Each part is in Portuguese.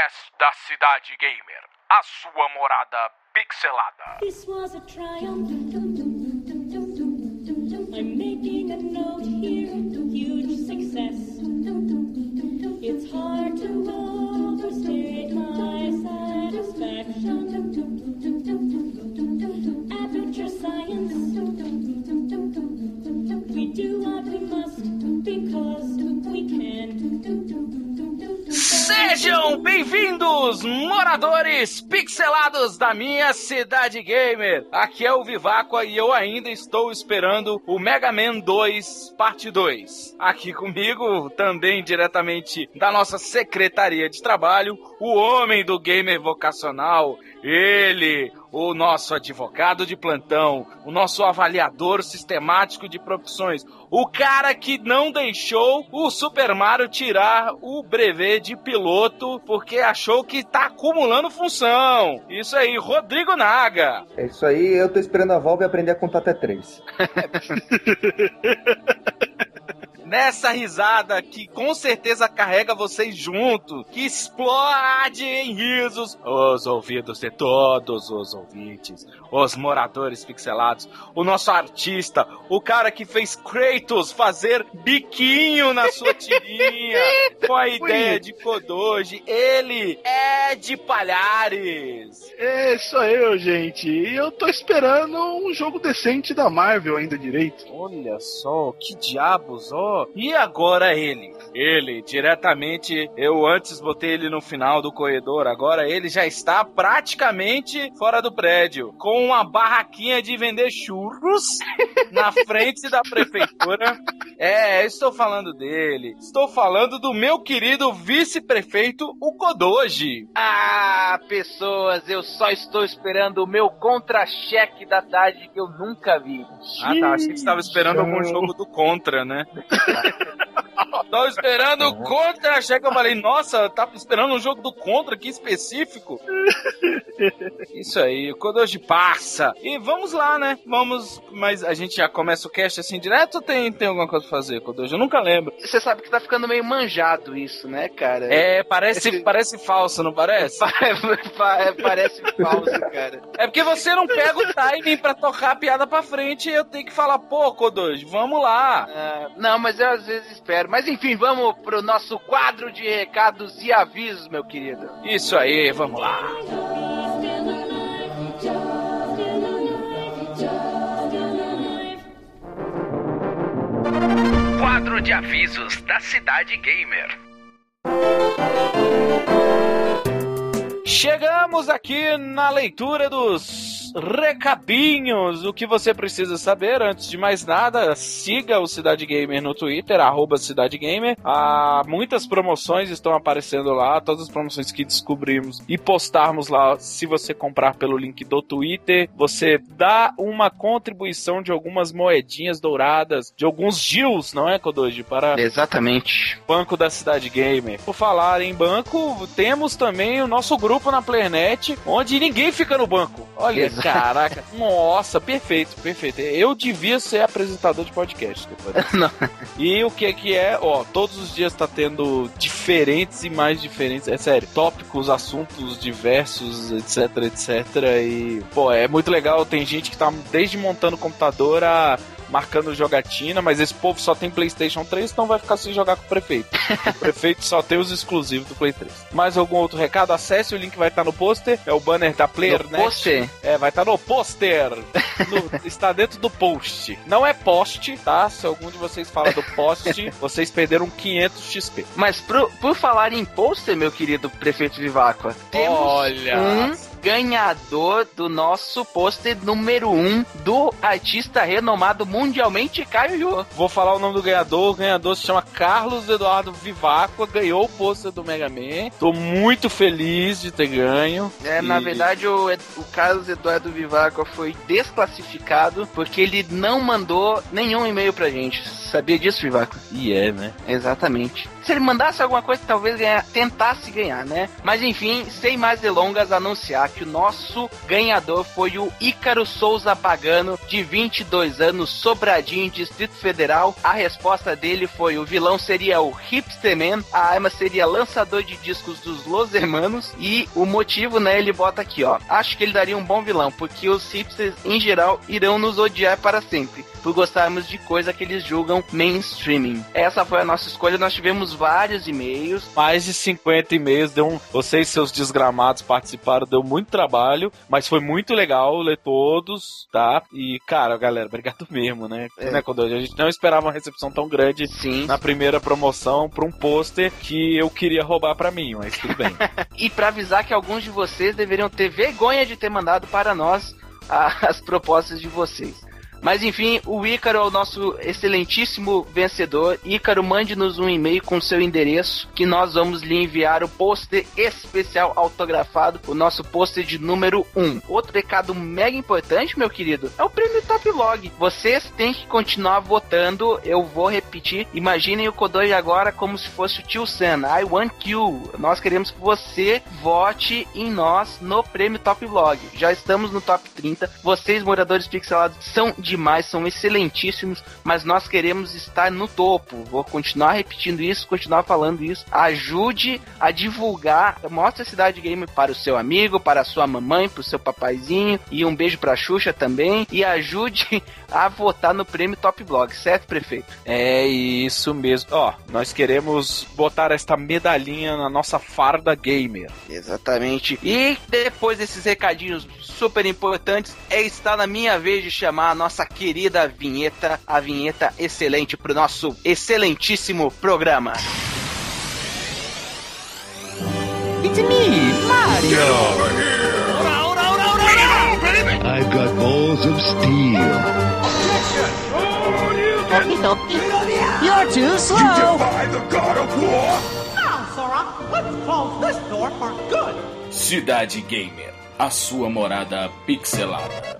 podcast da Cidade Gamer, a sua morada pixelada. This was a triumph. I'm making a note here, huge success. It's hard to overstate my satisfaction. Aperture Science. We do what we must because we can. Sejam bem-vindos, moradores pixelados da minha Cidade Gamer. Aqui é o Viváqua e eu ainda estou esperando o Mega Man 2 Parte 2. Aqui comigo, também diretamente da nossa Secretaria de Trabalho, o homem do gamer vocacional, ele, o nosso advogado de plantão, o nosso avaliador sistemático de profissões, o cara que não deixou o Super Mario tirar o brevet de piloto porque achou que tá acumulando função. Isso aí, Rodrigo Naga. É isso aí, eu tô esperando a Valve aprender a contar até 3. Nessa risada que com certeza carrega vocês junto, que explode em risos os ouvidos de todos os ouvintes, os moradores pixelados, o nosso artista, o cara que fez Kratos fazer biquinho na sua tirinha com a ideia de Kodoji, ele é de Palhares. É, sou eu, gente. E eu tô esperando um jogo decente da Marvel ainda direito. Olha só, que diabos, ó. E agora ele, diretamente, eu antes botei ele no final do corredor, agora ele já está praticamente fora do prédio, com uma barraquinha de vender churros na frente da prefeitura. Estou falando dele, estou falando do meu querido vice-prefeito, o Kodoji. Ah, pessoas, eu só estou esperando o meu contra-cheque da tarde que eu nunca vi. Ah, tá, achei que você estava esperando algum jogo do Contra, né? Tô esperando o contra-cheque. Eu falei, nossa, tá esperando um jogo do Contra aqui específico? Isso aí, o Kodoji passa. E vamos lá, né? Vamos, mas a gente já começa o cast assim direto ou tem alguma coisa pra fazer, Kodoji? Eu nunca lembro. Você sabe que tá ficando meio manjado isso, né, cara? Parece falso, não parece? Parece falso, cara. É porque você não pega o timing pra tocar a piada pra frente e eu tenho que falar, pô, Kodoji, vamos lá. Não, mas eu às vezes espero. Mas enfim, vamos pro nosso quadro de recados e avisos, meu querido. Isso aí, vamos lá. Quadro de avisos da Cidade Gamer. Chegamos aqui na leitura dos recadinhos. O que você precisa saber, antes de mais nada, siga o Cidade Gamer no Twitter, @Cidade Gamer. Muitas promoções estão aparecendo lá, todas as promoções que descobrimos e postarmos lá. Se você comprar pelo link do Twitter, você dá uma contribuição de algumas moedinhas douradas, de alguns GILs, não é, Kodoji? Para Exatamente. o Banco da Cidade Gamer. Por falar em banco, temos também o nosso grupo na Playernet, onde ninguém fica no banco. Olha, caraca. Nossa, perfeito. Eu devia ser apresentador de podcast depois. Não. E o que é? Ó, todos os dias tá tendo diferentes e mais diferentes, é sério, tópicos, assuntos diversos, etc. E, pô, é muito legal. Tem gente que tá desde montando computador a marcando jogatina, mas esse povo só tem PlayStation 3, então vai ficar sem jogar com o prefeito. O prefeito só tem os exclusivos do Play 3. Mais algum outro recado? Acesse, o link vai estar no pôster. É o banner da Playernet. No pôster? Vai estar no pôster. Está dentro do post. Não é post, tá? Se algum de vocês fala do post, vocês perderam 500 XP. Mas por falar em pôster, meu querido prefeito Viváqua, temos ganhador do nosso pôster número 1 do artista renomado mundialmente Caio Yu. Vou falar o nome do ganhador. O ganhador se chama Carlos Eduardo Viváqua, ganhou o pôster do Mega Man. Tô muito feliz de ter ganho. Na verdade, o Carlos Eduardo Viváqua foi desclassificado porque ele não mandou nenhum e-mail pra gente. Sabia disso, Viváqua? Né? Exatamente. Se ele mandasse alguma coisa, talvez tentasse ganhar, né? Mas enfim, sem mais delongas, anunciar que o nosso ganhador foi o Ícaro Souza Pagano, de 22 anos, Sobradinho, Distrito Federal. A resposta dele foi: o vilão seria o Hipsterman, a arma seria lançador de discos dos Los Hermanos, e o motivo, né, ele bota aqui, ó: acho que ele daria um bom vilão, porque os hipsters, em geral, irão nos odiar para sempre, por gostarmos de coisa que eles julgam mainstreaming. Essa foi a nossa escolha, nós tivemos vários e-mails. Mais de 50 e-mails, vocês, seus desgramados, participaram, deu muito trabalho, mas foi muito legal ler todos, tá? E, cara, galera, obrigado mesmo, né? Né, Kodoji? A gente não esperava uma recepção tão grande. Sim. Na primeira promoção pra um pôster que eu queria roubar pra mim, mas tudo bem. E pra avisar que alguns de vocês deveriam ter vergonha de ter mandado para nós as propostas de vocês. Mas enfim, o Ícaro é o nosso excelentíssimo vencedor. Ícaro, mande-nos um e-mail com seu endereço, que nós vamos lhe enviar o pôster especial autografado, o nosso pôster de número 1. Outro recado mega importante, meu querido, é o prêmio Top Log. Vocês têm que continuar votando, eu vou repetir. Imaginem o Kodoji agora como se fosse o tio Sam. I want you. Nós queremos que você vote em nós no prêmio Top Log. Já estamos no Top 30. Vocês, moradores pixelados, são demais, são excelentíssimos, mas nós queremos estar no topo. Vou continuar repetindo isso, continuar falando isso. Ajude a divulgar, mostre a Cidade Gamer para o seu amigo, para a sua mamãe, para o seu papaizinho, e um beijo pra Xuxa também, e ajude a votar no prêmio Top Blog, certo, prefeito? É isso mesmo. Ó, nós queremos botar esta medalhinha na nossa farda gamer. Exatamente. E depois desses recadinhos super importantes, está na minha vez de chamar a nossa querida vinheta, a vinheta excelente pro nosso excelentíssimo programa. It's me, Mario! Get over here! Ora, ora, ora, ora, ora! Baby! I've got balls of steel. Toki Toki, you're too slow! You defy the god of war! Now, Sora, let's close this door for good. Cidade Gamer, a sua morada pixelada.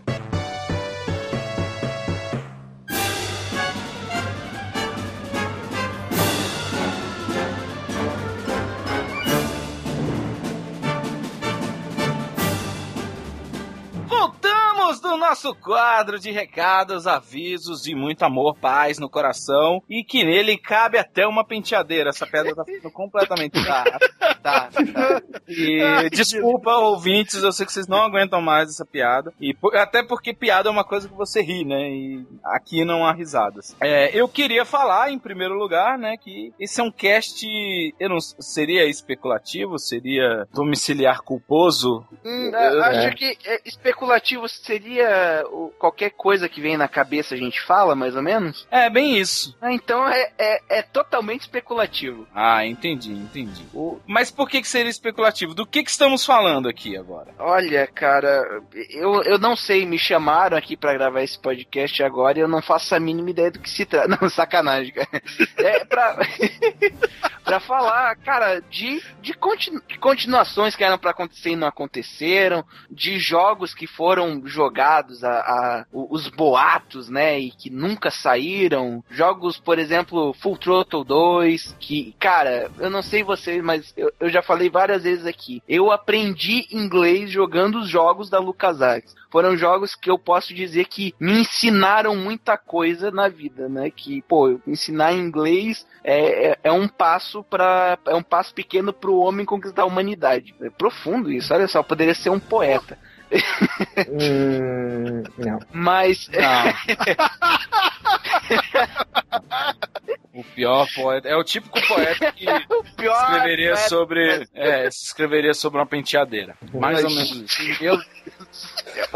Do nosso quadro de recados, avisos e muito amor, paz no coração, e que nele cabe até uma penteadeira. Essa pedra tá ficando completamente tá. E desculpa, ouvintes, eu sei que vocês não aguentam mais essa piada, e até porque piada é uma coisa que você ri, né, e aqui não há risadas. Eu queria falar, em primeiro lugar, né, que esse é um cast, seria especulativo, seria domiciliar culposo? Acho que especulativo seria qualquer coisa que vem na cabeça a gente fala, mais ou menos? É, bem isso. Então é totalmente especulativo. Ah, entendi. Mas por que seria especulativo? Do que estamos falando aqui agora? Olha, cara, eu não sei, me chamaram aqui pra gravar esse podcast agora e eu não faço a mínima ideia do que se trata. Não, sacanagem, cara. É pra falar, cara, de continuações que eram pra acontecer e não aconteceram, de jogos que foram jogados, os boatos, né, e que nunca saíram, jogos, por exemplo, Full Throttle 2, que, cara, eu não sei vocês, mas eu já falei várias vezes aqui, eu aprendi inglês jogando os jogos da LucasArts. Foram jogos que eu posso dizer que me ensinaram muita coisa na vida, né, que, pô, ensinar inglês é um passo pequeno pro homem conquistar a humanidade. É profundo isso, olha só, poderia ser um poeta. Não. Mas não. O pior poeta é o típico poeta que escreveria sobre uma penteadeira. Mais ou menos isso. Meu Deus do céu.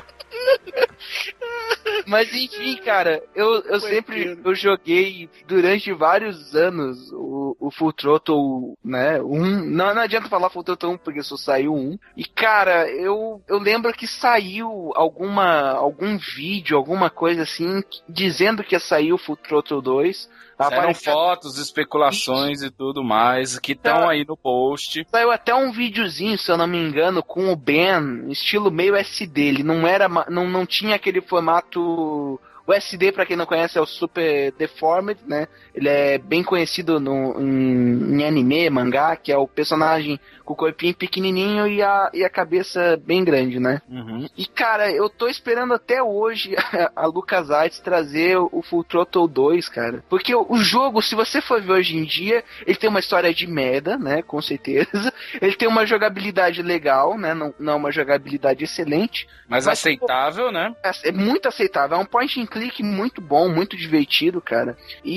Mas enfim, cara, eu joguei durante vários anos o Full Throttle, né, 1. Não adianta falar Full Throttle 1 porque só saiu 1. E cara, eu lembro que saiu algum vídeo, alguma coisa assim, dizendo que ia sair o Full Throttle 2. Eram fotos, especulações e tudo mais, que estão aí no post. Saiu até um videozinho, se eu não me engano, com o Ben, estilo meio SD. Ele não tinha aquele formato O SD, pra quem não conhece, é o Super Deformed, né? Ele é bem conhecido em anime, mangá, que é o personagem com o corpinho pequenininho e a cabeça bem grande, né? Uhum. E, cara, eu tô esperando até hoje a LucasArts trazer o Full Throttle 2, cara. Porque o jogo, se você for ver hoje em dia, ele tem uma história de merda, né? Com certeza. Ele tem uma jogabilidade legal, né? Não uma jogabilidade excelente. Mas aceitável, né? É muito aceitável. É um point and click muito bom, muito divertido, cara.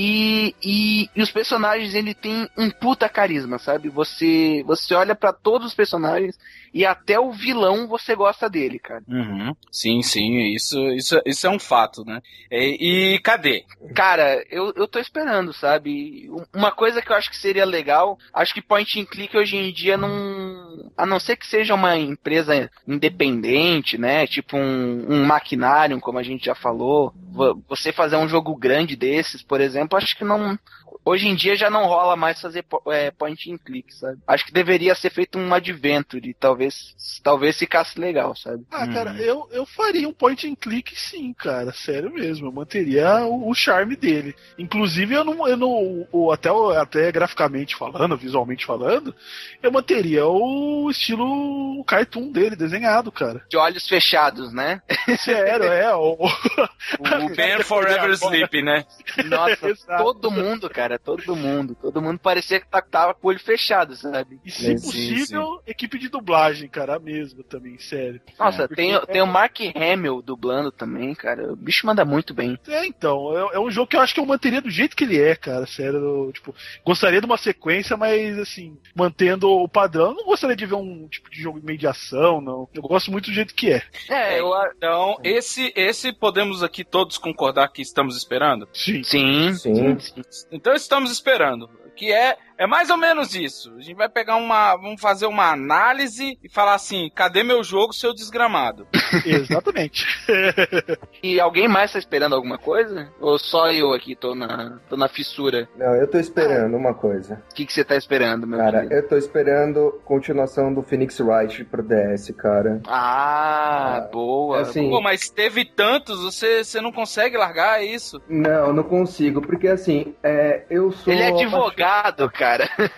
E os personagens, ele tem um puta carisma, sabe? Você olha pra todos os personagens e até o vilão você gosta dele, cara. Uhum. Sim, isso é um fato, né? E cadê? Cara, eu tô esperando, sabe? Uma coisa que eu acho que seria legal, acho que point and click hoje em dia não... A não ser que seja uma empresa independente, né? Tipo um Machinarium, como a gente já falou. Você fazer um jogo grande desses, por exemplo, acho que não... Hoje em dia já não rola mais fazer point and click, sabe? Acho que deveria ser feito um adventure, talvez ficasse legal, sabe? Cara, eu faria um point and click sim, cara, sério mesmo, eu manteria o charme dele. Inclusive até graficamente falando, visualmente falando, eu manteria o estilo cartoon dele, desenhado, cara. De olhos fechados, né? Sério, o Ben Forever Sleep, né? Nossa, todo mundo, cara, todo mundo parecia que tava com o olho fechado, sabe? E se possível, equipe de dublagem, cara, a mesma também, sério. Nossa, tem o Mark Hamill dublando também, cara, o bicho manda muito bem. Então, é um jogo que eu acho que eu manteria do jeito que ele é, cara, sério, tipo, gostaria de uma sequência, mas, assim, mantendo o padrão. Eu não gostaria de ver um tipo de jogo meio de ação, não. Eu gosto muito do jeito que é. Então, esse podemos aqui todos concordar que estamos esperando? Sim. Então estamos esperando, que é mais ou menos isso. A gente vai pegar vamos fazer uma análise e falar assim, cadê meu jogo, seu desgramado? Exatamente. E alguém mais tá esperando alguma coisa? Ou só eu aqui tô na fissura? Não, eu tô esperando uma coisa. O que você tá esperando, meu cara? querido? Eu tô esperando continuação do Phoenix Wright pro DS, cara. Boa. Assim, Pô, mas teve tantos, você não consegue largar isso? Não consigo, porque assim, eu sou... Ele é advogado, cara.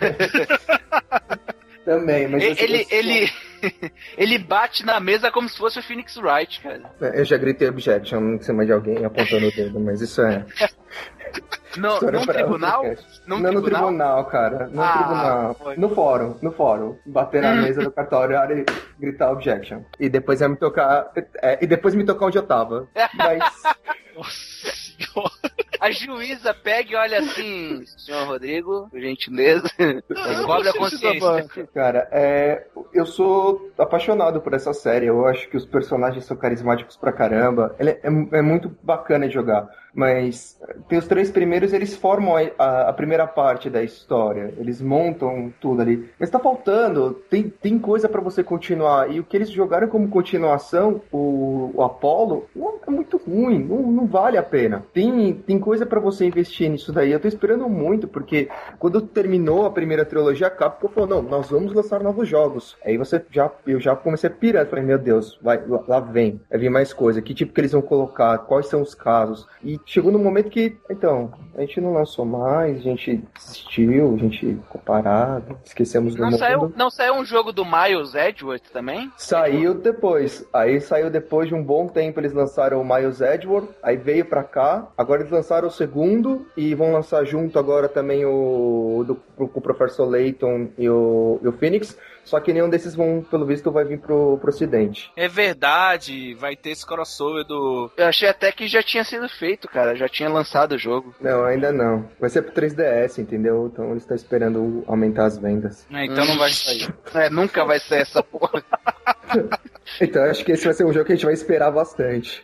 Também, mas ele bate na mesa como se fosse o Phoenix Wright, cara. Eu já gritei objection em cima de alguém apontando o dedo, mas isso é... Num tribunal? Não no tribunal, cara. No tribunal. Foi. No fórum. Bater na mesa do cartório e gritar objection. E depois me tocar onde eu tava. Mas... Nossa senhora. A juíza pega e olha assim, senhor Rodrigo, por gentileza, cobre a consciência. Cara, eu sou apaixonado por essa série. Eu acho que os personagens são carismáticos pra caramba. Ele é muito bacana de jogar. Mas tem os 3 primeiros, eles formam a primeira parte da história. Eles montam tudo ali. Mas tá faltando. Tem coisa pra você continuar. E o que eles jogaram como continuação, o Apollo, é muito ruim. Não vale a pena. Tem coisa pra você investir nisso daí. Eu tô esperando muito, porque quando terminou a primeira trilogia, a Capcom falou, não, nós vamos lançar novos jogos. Aí eu já comecei a pirar. Falei, meu Deus, lá vem. Vai vir mais coisa. Que tipo que eles vão colocar? Quais são os casos? E chegou no momento que, então, a gente não lançou mais, a gente desistiu, a gente ficou parado, esquecemos do mundo. Não saiu um jogo do Miles Edgeworth também? Saiu depois. Aí saiu depois de um bom tempo, eles lançaram o Miles Edgeworth, aí veio pra cá, agora eles lançaram o segundo e vão lançar junto agora também o Professor Layton e o Phoenix. Só que nenhum desses pelo visto, vai vir pro ocidente. É verdade, vai ter esse crossover do... Eu achei até que já tinha sido feito, cara. Já tinha lançado o jogo. Não, ainda não. Vai ser pro 3DS, entendeu? Então eles estão esperando aumentar as vendas. Então não vai sair. Nunca vai ser essa porra. Então acho que esse vai ser um jogo que a gente vai esperar bastante.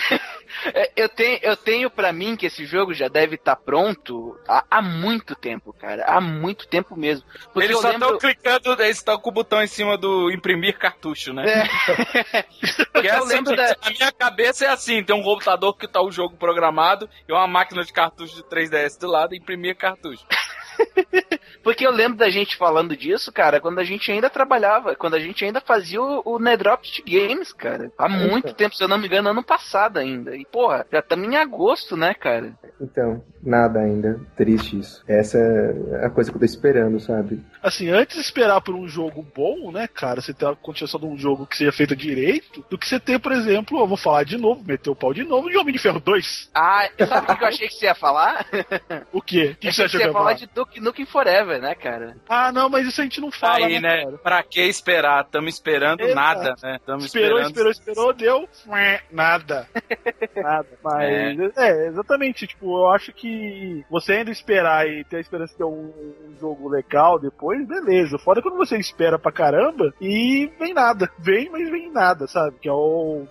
Eu tenho pra mim que esse jogo já deve estar pronto há muito tempo, cara. Há muito tempo mesmo. Porque eles só estão clicando, eles estão com o botão em cima do imprimir cartucho, né? Porque eu lembro na minha cabeça é assim, tem um computador que tá o jogo programado e uma máquina de cartucho de 3DS do lado e imprimir cartucho. Porque eu lembro da gente falando disso, cara, quando a gente ainda trabalhava, quando a gente ainda fazia o Nedrops de Games, cara. Há muito tempo, se eu não me engano, ano passado ainda. E, porra, já estamos em agosto, né, cara? Então, nada ainda. Triste isso. Essa é a coisa que eu tô esperando, sabe? Assim, antes de esperar por um jogo bom, né, cara, você ter a continuação de um jogo que seja feito direito, do que você ter, por exemplo, eu vou falar de novo, meter o pau de novo, de Homem de Ferro 2. Ah, sabe o que eu achei que você ia falar? O quê? O que você achou que ia falar? De Duke Nukem Forever, né, cara? Ah, não, mas isso a gente não fala, aí, né? Cara? Pra que esperar? Tamo esperando nada, né? Tamo Esperou, deu nada. Nada. Mas, exatamente, tipo, eu acho que você ainda esperar e ter a esperança de ter um jogo legal depois, beleza. Foda é quando você espera pra caramba e vem nada. Vem, mas vem nada, sabe? Que é o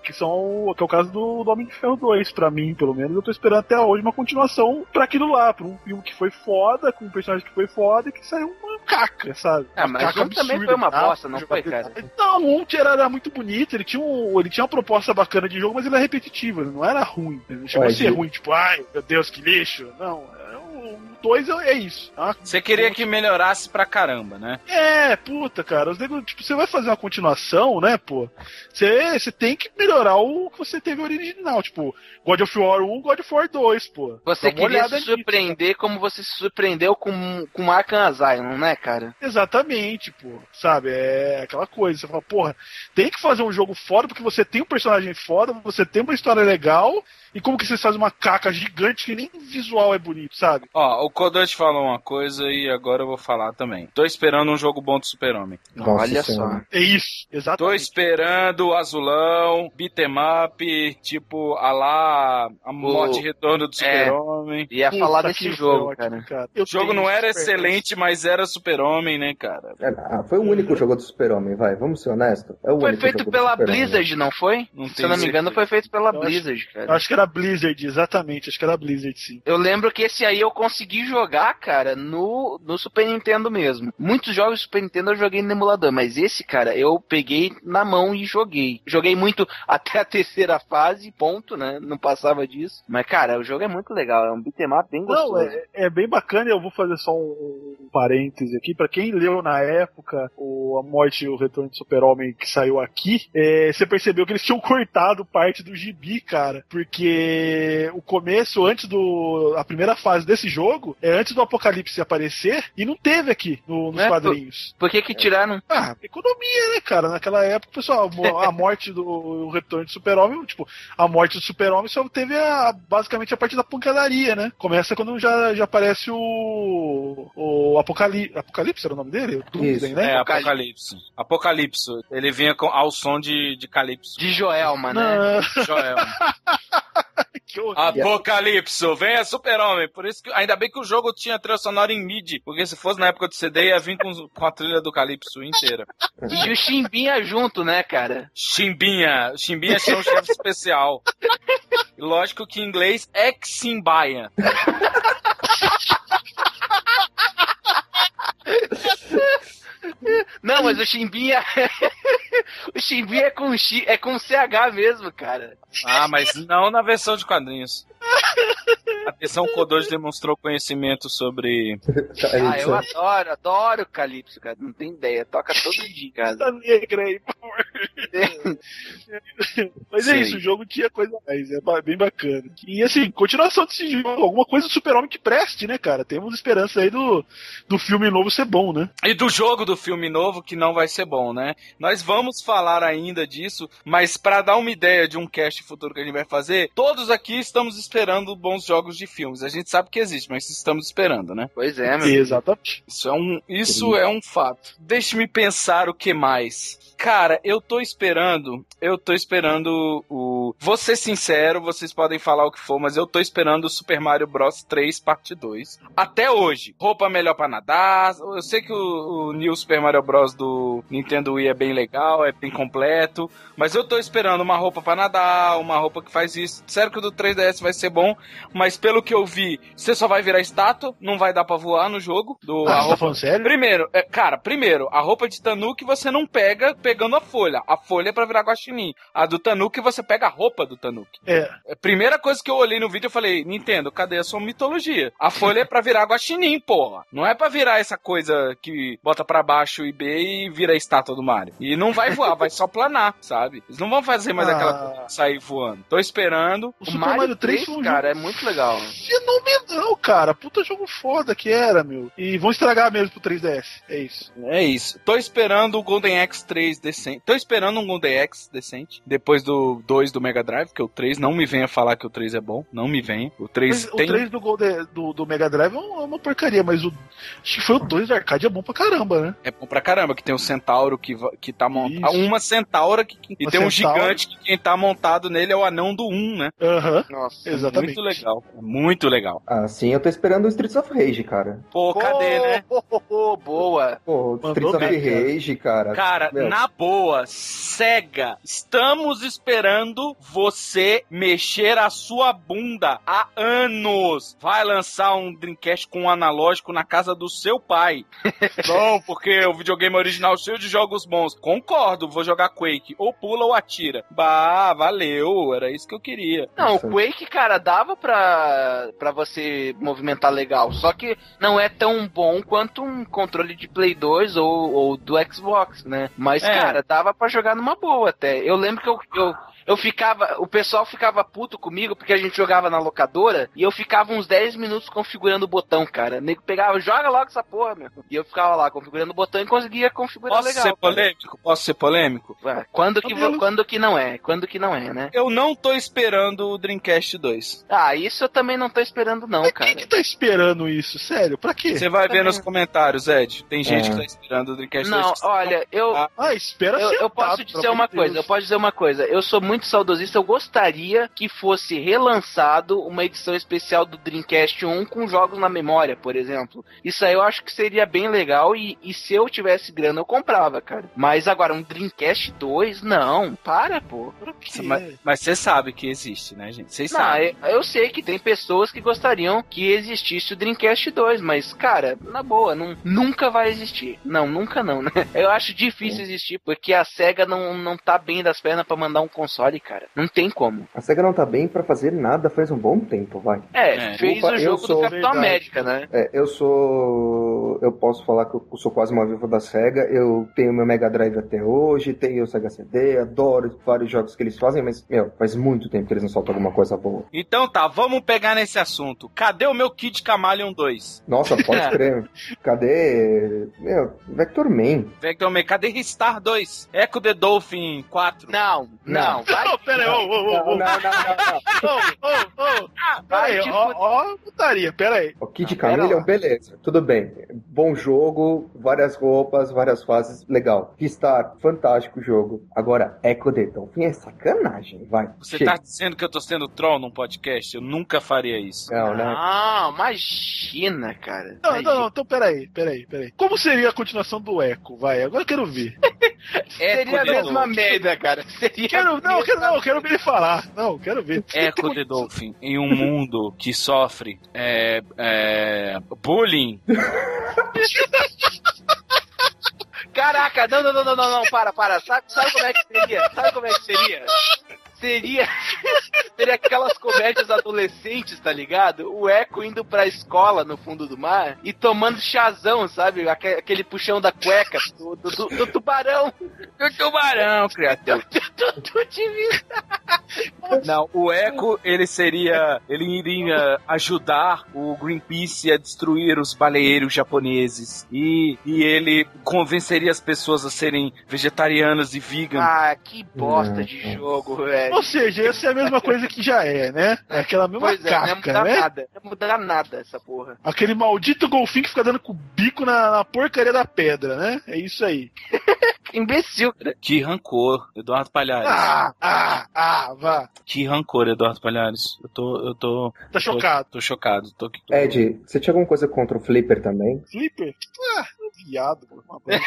caso do Homem de Ferro 2, pra mim, pelo menos. Eu tô esperando até hoje uma continuação pra aquilo lá, pra um filme que foi foda, com um personagem que foi foda e que saiu uma caca, sabe? Ah, mas um também foi uma bosta, não foi, cara? Não, um era muito bonito, ele tinha uma proposta bacana de jogo, mas ele era repetitivo, ele não era ruim. Ele chegou a ser ruim, tipo, ai, meu Deus, que lixo. Não, o 2 é isso. Tá? Você queria que melhorasse pra caramba, né? Puta, cara. Tipo, você vai fazer uma continuação, né, pô? Você tem que melhorar o que você teve original. Tipo, God of War 1, God of War 2, pô. Você queria se surpreender como você se surpreendeu com Arkham Asylum, né, cara? Exatamente, pô. Sabe? É aquela coisa. Você fala, porra, tem que fazer um jogo foda porque você tem um personagem foda, você tem uma história legal. E como que vocês fazem uma caca gigante que nem visual é bonito, sabe? Ó, o Kodosh falou uma coisa e agora eu vou falar também. Tô esperando um jogo bom do Super-Homem. Olha só. É isso, exatamente. Tô esperando o azulão, beat'em up, tipo, a morte e retorno do Super-Homem. Ia falar desse jogo, cara. O jogo não era excelente, mas era Super-Homem, né, cara? Foi o único jogo do Super-Homem, vai, vamos ser honestos. Foi feito pela Blizzard, não foi? Se eu não me engano, foi feito pela Blizzard, cara. Acho que era Blizzard, exatamente, acho que era Blizzard, sim. Eu lembro que esse aí eu consegui jogar, cara, no Super Nintendo mesmo. Muitos jogos do Super Nintendo eu joguei no emulador, mas esse, cara, eu peguei na mão e joguei. Joguei muito até a terceira fase, ponto, né? Não passava disso. Mas, cara, o jogo é muito legal, é um beat'em up bem gostoso. Não, é bem bacana, eu vou fazer só um parêntese aqui. Pra quem leu na época A Morte e o Retorno do Super-Homem que saiu aqui, você percebeu que eles tinham cortado parte do gibi, cara, porque o começo, a primeira fase desse jogo, é antes do Apocalipse aparecer, e não teve aqui nos quadrinhos. Por que tiraram? Economia, né, cara? Naquela época, pessoal, a morte do Retorno do Super-Homem, tipo, a morte do Super-Homem só teve basicamente a parte da pancadaria, né? Começa quando já aparece o Apocalipse era o nome dele? Doomsday, né? Apocalipse. Ele vinha ao som de Calypso. De Joelma, né? Joelma. Apocalipso, venha Super-Homem. Por isso que ainda bem que o jogo tinha trilha sonora em MIDI, porque se fosse na época do CD ia vir com a trilha do Calypso inteira. E o Chimbinha junto, né, cara? Chimbinha tinha um chefe especial. E lógico que em inglês é Ximbaia. Não, mas o Chimbinha o Chimbinha é com CH mesmo, cara. Ah, mas não na versão de quadrinhos. A versão Kodoji demonstrou conhecimento sobre... eu adoro Calypso, cara. Não tem ideia. Toca todo dia, cara. Tá negra aí, por favor. Mas é isso, o jogo tinha coisa mais. É bem bacana. E assim, continuação desse jogo. Alguma coisa do Super-Homem que preste, né, cara? Temos esperança aí do filme novo ser bom, né? E do jogo do filme novo que não vai ser bom, né? Nós vamos falar ainda disso, mas pra dar uma ideia de um cast futuro que a gente vai fazer, todos aqui estamos esperando bons jogos de filmes. A gente sabe que existe, mas estamos esperando, né? Pois é, meu. Exatamente. Isso é um fato. Deixe-me pensar o que mais. Cara, eu tô esperando vou ser sincero, vocês podem falar o que for, mas eu tô esperando o Super Mario Bros 3 parte 2. Até hoje. Roupa melhor pra nadar. Eu sei que o New Super Mario Bros do Nintendo Wii é bem legal, é bem completo, mas eu tô esperando uma roupa pra nadar, uma roupa que faz isso. Sério que o do 3DS vai ser bom, mas pelo que eu vi, você só vai virar estátua, não vai dar pra voar no jogo. Tá falando sério? Primeiro, a roupa de Tanuki você não pega pegando a folha. A folha é pra virar guaxinim. A do Tanuki, você pega a roupa do Tanuki. A primeira coisa que eu olhei no vídeo, eu falei, Nintendo, cadê a sua mitologia? A folha é pra virar guaxinim, porra. Não é pra virar essa coisa que bota pra baixo o B e vira a estátua do Mario. E não vai voar, vai só planar, sabe? Eles não vão fazer mais aquela coisa de sair voando. Tô esperando. O Super Mario 3 foi um cara, jogo é muito legal. fenomenal, cara. Puta jogo foda que era, meu. E vão estragar mesmo pro 3DS. É isso. É isso. Tô esperando o Golden Axe 3 decente. Tô esperando um Golden Axe decente. Depois do 2 do Mega Drive, que o 3 não me venha falar que o 3 é bom. Não me venha. O 3 mas tem... O 3 do Mega Drive é uma porcaria, mas acho que foi o 2 do arcade, é bom pra caramba, né? É bom pra caramba, que tem um centauro que tá montado. Uma centaura e tem um gigante que quem tá montado nele é o anão do 1, né? Nossa, exatamente. Muito legal. Muito legal. Ah, sim, eu tô esperando o Streets of Rage, cara. Pô, cadê, né? Boa. Pô, Streets of Rage, cara. Cara, Meu. na boa, Sega, estamos esperando você mexer a sua bunda há anos. Vai lançar um Dreamcast com um analógico na casa do seu pai. Não, porque o videogame original cheio de jogos bons. Concordo, vou jogar Quake. Ou pula ou atira. Bah, valeu, era isso que eu queria. Não, o Quake, cara, dava pra você movimentar legal. Só que não é tão bom quanto um controle de Play 2 ou do Xbox, né? Mas, cara, dava pra jogar numa boa até. Eu lembro que eu ficava... O pessoal ficava puto comigo porque a gente jogava na locadora e eu ficava uns 10 minutos configurando o botão, cara. O nego pegava, joga logo essa porra, meu. E eu ficava lá configurando o botão e conseguia configurar legal. Posso ser polêmico? Quando que não é? Quando que não é, né? Eu não tô esperando o Dreamcast 2. Ah, isso eu também não tô esperando não, mas cara. Quem que tá esperando isso? Sério? Pra quê? Você vai ver nos comentários, Ed. Tem gente que tá esperando o Dreamcast 2. Não, olha, espera eu posso dizer uma coisa. Eu sou muito saudosista. Eu gostaria que fosse relançado uma edição especial do Dreamcast 1 com jogos na memória, por exemplo. Isso aí eu acho que seria bem legal e se eu tivesse grana eu comprava, cara. Mas agora, um Dreamcast 2? Não, para, pô. Mas você sabe que existe, né, gente? Vocês sabem. Eu sei que tem pessoas que gostariam que existisse o Dreamcast 2, mas, cara, na boa, nunca vai existir. Não, nunca não, né? Eu acho difícil existir, porque a SEGA não tá bem das pernas pra mandar um console, cara. Não tem como. A SEGA não tá bem pra fazer nada faz um bom tempo, vai. Fez o jogo do Capitão América, né? Eu posso falar que eu sou quase uma viva da SEGA. Eu tenho meu Mega Drive até hoje, tenho o Sega CD, adoro vários jogos que eles fazem, mas, faz muito tempo que eles não soltam alguma coisa boa. Então tá, vamos pegar nesse assunto. Cadê o meu Kid Chameleon 2? Nossa, pode crer. Cadê? Vector Man. Cadê Ristar 2? Echo the Dolphin 4? Não. Pera aí. Putaria, pera aí. O Kid Chameleon, beleza. Tudo bem. Bom jogo, várias roupas, várias fases, legal. Ristar, fantástico jogo. Agora, Echo the Dolphin é sacanagem, vai. Você tá dizendo que eu tô sendo troll num podcast? Eu nunca faria isso. Não, né? Não, imagina, cara. Não, então peraí. Como seria a continuação do Echo? Vai, agora eu quero ver. Seria a mesma merda, cara. Eu quero ver ele falar. Não, quero ver. Echo the Dolphin, em um mundo que sofre bullying. Caraca, não, para. Sabe como é que seria? Seria aquelas comédias adolescentes, tá ligado? O Echo indo pra escola no fundo do mar e tomando chazão, sabe? Aquele puxão da cueca do tubarão. Do tubarão, criatura. Do otimista. Não, o Echo, ele iria ajudar o Greenpeace a destruir os baleeiros japoneses. E ele convenceria as pessoas a serem vegetarianas e vegan. Ah, que bosta de jogo, velho. Ou seja, essa é a mesma coisa que já é, né? É aquela mesma casca, não né? Não ia mudar nada essa porra. Aquele maldito golfinho que fica dando com o bico na porcaria da pedra, né? É isso aí. Que imbecil, cara. Que rancor, Eduardo Palhares. Vá. Que rancor, Eduardo Palhares. Eu tô... Tá chocado. Tô chocado. Ed, você tinha alguma coisa contra o Flipper também? Flipper? viado, mano.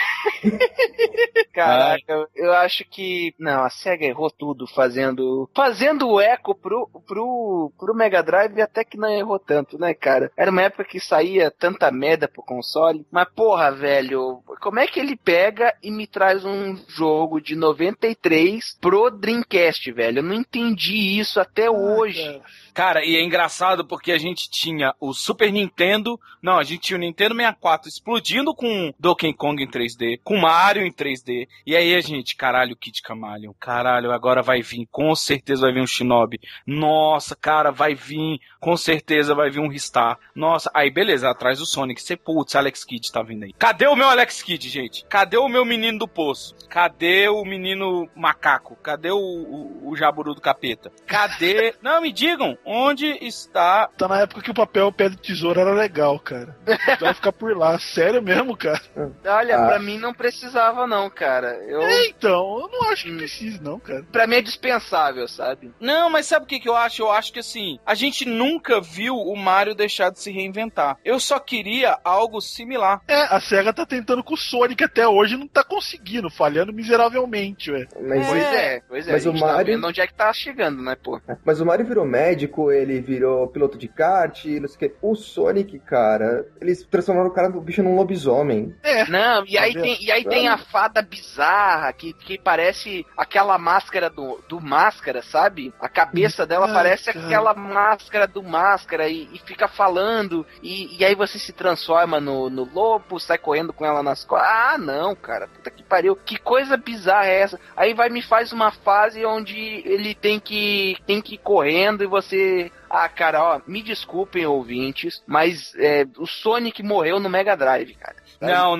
Caraca, eu acho que... Não, a SEGA errou tudo fazendo o eco pro Mega Drive, até que não errou tanto, né, cara? Era uma época que saía tanta merda pro console, mas porra, velho, como é que ele pega e me traz um jogo de 93 pro Dreamcast, velho? Eu não entendi isso até hoje. Cara, e é engraçado porque a gente tinha o Super Nintendo... Não, a gente tinha o Nintendo 64 explodindo com Donkey Kong em 3D, com Mario em 3D. E aí a gente, caralho, Kid Chameleon, caralho, agora vai vir, com certeza vai vir um Shinobi. Nossa, cara, vai vir, com certeza vai vir um Ristar. Nossa, aí beleza, atrás do Sonic. Você, putz, Alex Kidd tá vindo aí. Cadê o meu Alex Kidd, gente? Cadê o meu menino do poço? Cadê o menino macaco? Cadê o jaburu do capeta? Cadê... Não, me digam, onde está... Tá na época que o papel pedra e tesoura era legal, cara. Vai ficar por lá. Sério mesmo, cara? Olha, pra mim não precisava não, cara. Então, eu não acho que precise não, cara. Pra mim é dispensável, sabe? Não, mas sabe o que eu acho? Eu acho que assim, a gente nunca viu o Mario deixar de se reinventar. Eu só queria algo similar. A SEGA tá tentando com o Sonic até hoje e não tá conseguindo, falhando miseravelmente, ué. Pois é. Mas o Mario... tá vendo onde é que tá chegando, né, pô? Mas o Mario virou médico, ele virou piloto de kart, não sei o que. O Sonic, cara, eles transformaram o cara do bicho num lobisomem. Não, e aí tem a fada bizarra que parece aquela máscara do Máscara, sabe? A cabeça dela parece aquela máscara do Máscara e fica falando e aí você se transforma no lobo, sai correndo com ela nas costas. Ah, não, cara, puta que pariu. Que coisa bizarra é essa? Aí me faz uma fase onde ele tem que ir correndo e você... Ah, cara, ó, me desculpem, ouvintes, mas o Sonic morreu no Mega Drive, cara. Não,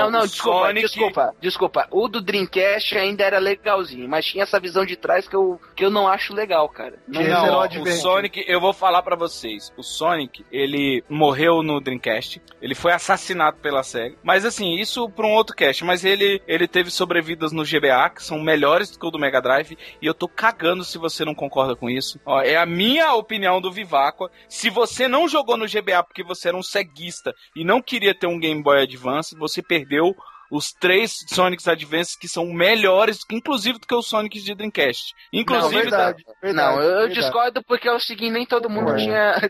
desculpa. O do Dreamcast ainda era legalzinho, mas tinha essa visão de trás que eu não acho legal, cara. Não, o Sonic, eu vou falar pra vocês, o Sonic, ele morreu no Dreamcast, ele foi assassinado pela SEGA, mas assim, isso pra um outro cast, mas ele teve sobrevidas no GBA, que são melhores do que o do Mega Drive, e eu tô cagando se você não concorda com isso. Ó, é a minha opinião do Viváqua. Se você não jogou no GBA porque você era um ceguista e não queria ter um Game Boy Advance, você perdeu os 3 Sonics Advance que são melhores, inclusive do que os Sonics de Dreamcast. Inclusive, eu discordo porque é o seguinte, nem todo mundo tinha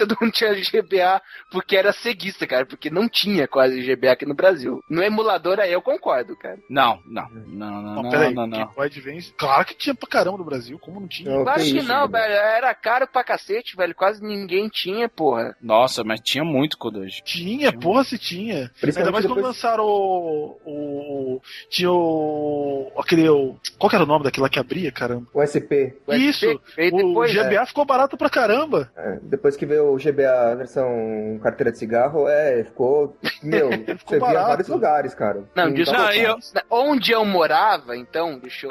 GBA porque era ceguista, cara, porque não tinha quase GBA aqui no Brasil. No emulador aí eu concordo, cara. Não. Peraí, Game Boy Advance, claro que tinha pra caramba no Brasil, como não tinha? Claro que não, velho, era caro pra cacete, velho, quase ninguém tinha, porra. Nossa, mas tinha muito Kodoji. Tinha, porra, se tinha. Ainda mais quando lançaram tinha aquele... Qual que era o nome daquilo lá que abria, caramba? O SP. Isso! O GBA ficou barato pra caramba. Depois que veio o GBA versão carteira de cigarro, ficou... Meu, ficou barato. Via em vários lugares, cara. Não, onde eu morava, então, deixa eu...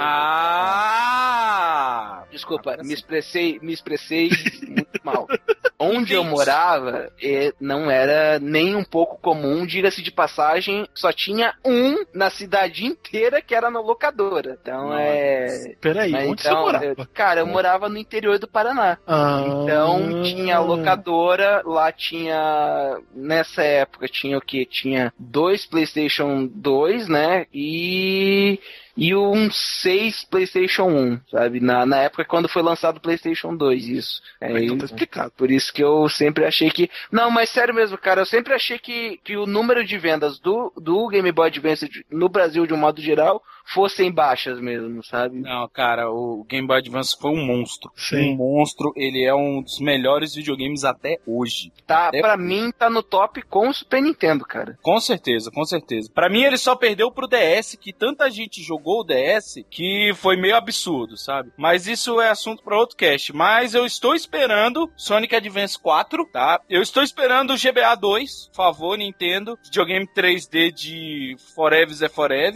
Desculpa, me expressei muito mal. Onde eu morava, não era nem um pouco comum, diga-se de passagem, só tinha na cidade inteira que era na locadora. Então Peraí, onde você morava? Cara, eu morava no interior do Paraná. Então tinha locadora, lá tinha... Nessa época tinha o quê? Tinha 2 PlayStation 2, né? E um 6 PlayStation 1, sabe? Na época quando foi lançado o PlayStation 2, isso. Então tá explicado. Por isso que eu sempre achei que... Não, mas sério mesmo, cara, eu sempre achei que o número de vendas do Game Boy Advance no Brasil, de um modo geral, fossem baixas mesmo, sabe? Não, cara, o Game Boy Advance foi um monstro. Sim. Um monstro, ele é um dos melhores videogames até hoje. Pra mim, tá no top com o Super Nintendo, cara. Com certeza. Pra mim, ele só perdeu pro DS, que tanta gente jogou o DS, que foi meio absurdo, sabe? Mas isso é assunto pra outro cast. Mas eu estou esperando Sonic Advance 4, tá? Eu estou esperando o GBA 2, por favor, Nintendo. Videogame 3D de Forever é Forever.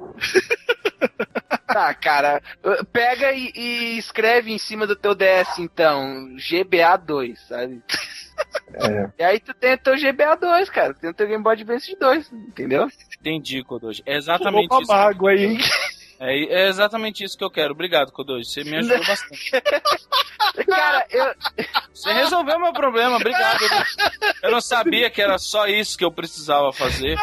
Tá, cara, pega e escreve em cima do teu DS, então, GBA 2, sabe? E aí tu tem o teu GBA 2, cara, tem o teu Game Boy Advance 2, entendeu? Entendi, Kodoji. É exatamente isso. Água aí, hein? É exatamente isso que eu quero. Obrigado, Kodoji. Você me ajudou bastante. Cara, Você resolveu resolveu meu problema, obrigado. Eu não sabia que era só isso que eu precisava fazer.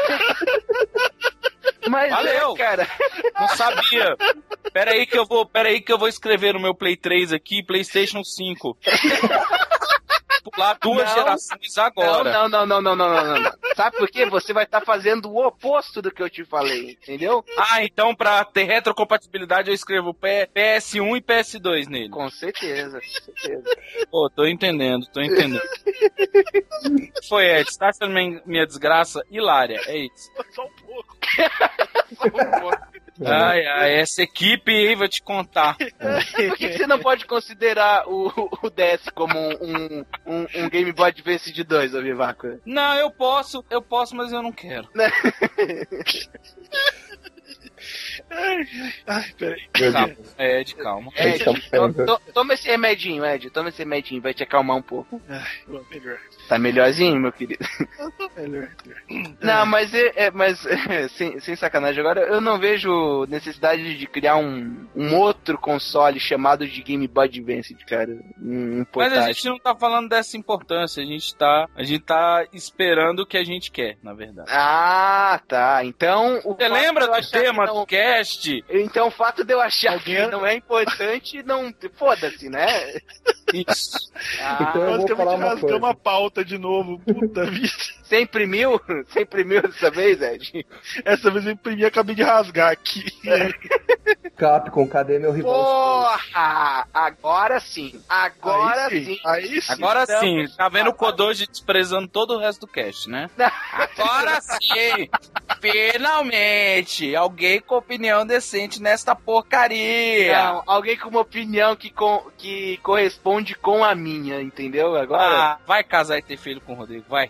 Mas valeu, cara. Não sabia. Pera aí que eu vou escrever no meu Play 3 aqui, PlayStation 5. Pular duas gerações agora. Não. Sabe por quê? Você vai estar fazendo o oposto do que eu te falei, entendeu? Então pra ter retrocompatibilidade eu escrevo PS1 e PS2 nele. Com certeza. Pô, tô entendendo. Foi, Ed, você tá achando minha desgraça hilária, é isso. Só um pouco. Ai, essa equipe aí, vou te contar. Por que você não pode considerar o DS como um Game Boy Advance de 2, ô Vivaco? Não, eu posso, mas eu não quero. Ai, peraí. Calma. Ed, toma esse remedinho, Ed. Toma esse remedinho, vai te acalmar um pouco. Ai, melhor. Tá melhorzinho, meu querido? Melhor. Não, mas sem sacanagem agora, eu não vejo necessidade de criar um outro console chamado de Game Boy Advance, cara. Mas a gente não tá falando dessa importância, a gente tá esperando o que a gente quer, na verdade. Ah, tá. Então, você lembra do tema do cast? Então o fato de eu achar que não é importante, não... Foda-se, né? Isso. Então eu vou falar uma coisa. Uma pauta de novo, puta vida. Você imprimiu? Você imprimiu dessa vez, Ed? Essa vez eu imprimi e acabei de rasgar aqui. Capcom, cadê meu rival? Porra! Agora sim. Agora sim. Agora sim. Tá vendo o Kodoji desprezando todo o resto do cast, né? Agora sim. Finalmente. Alguém com opinião decente nesta porcaria. Não, alguém com uma opinião que corresponde com a minha, entendeu? Agora... vai casar e ter filho com o Rodrigo, vai.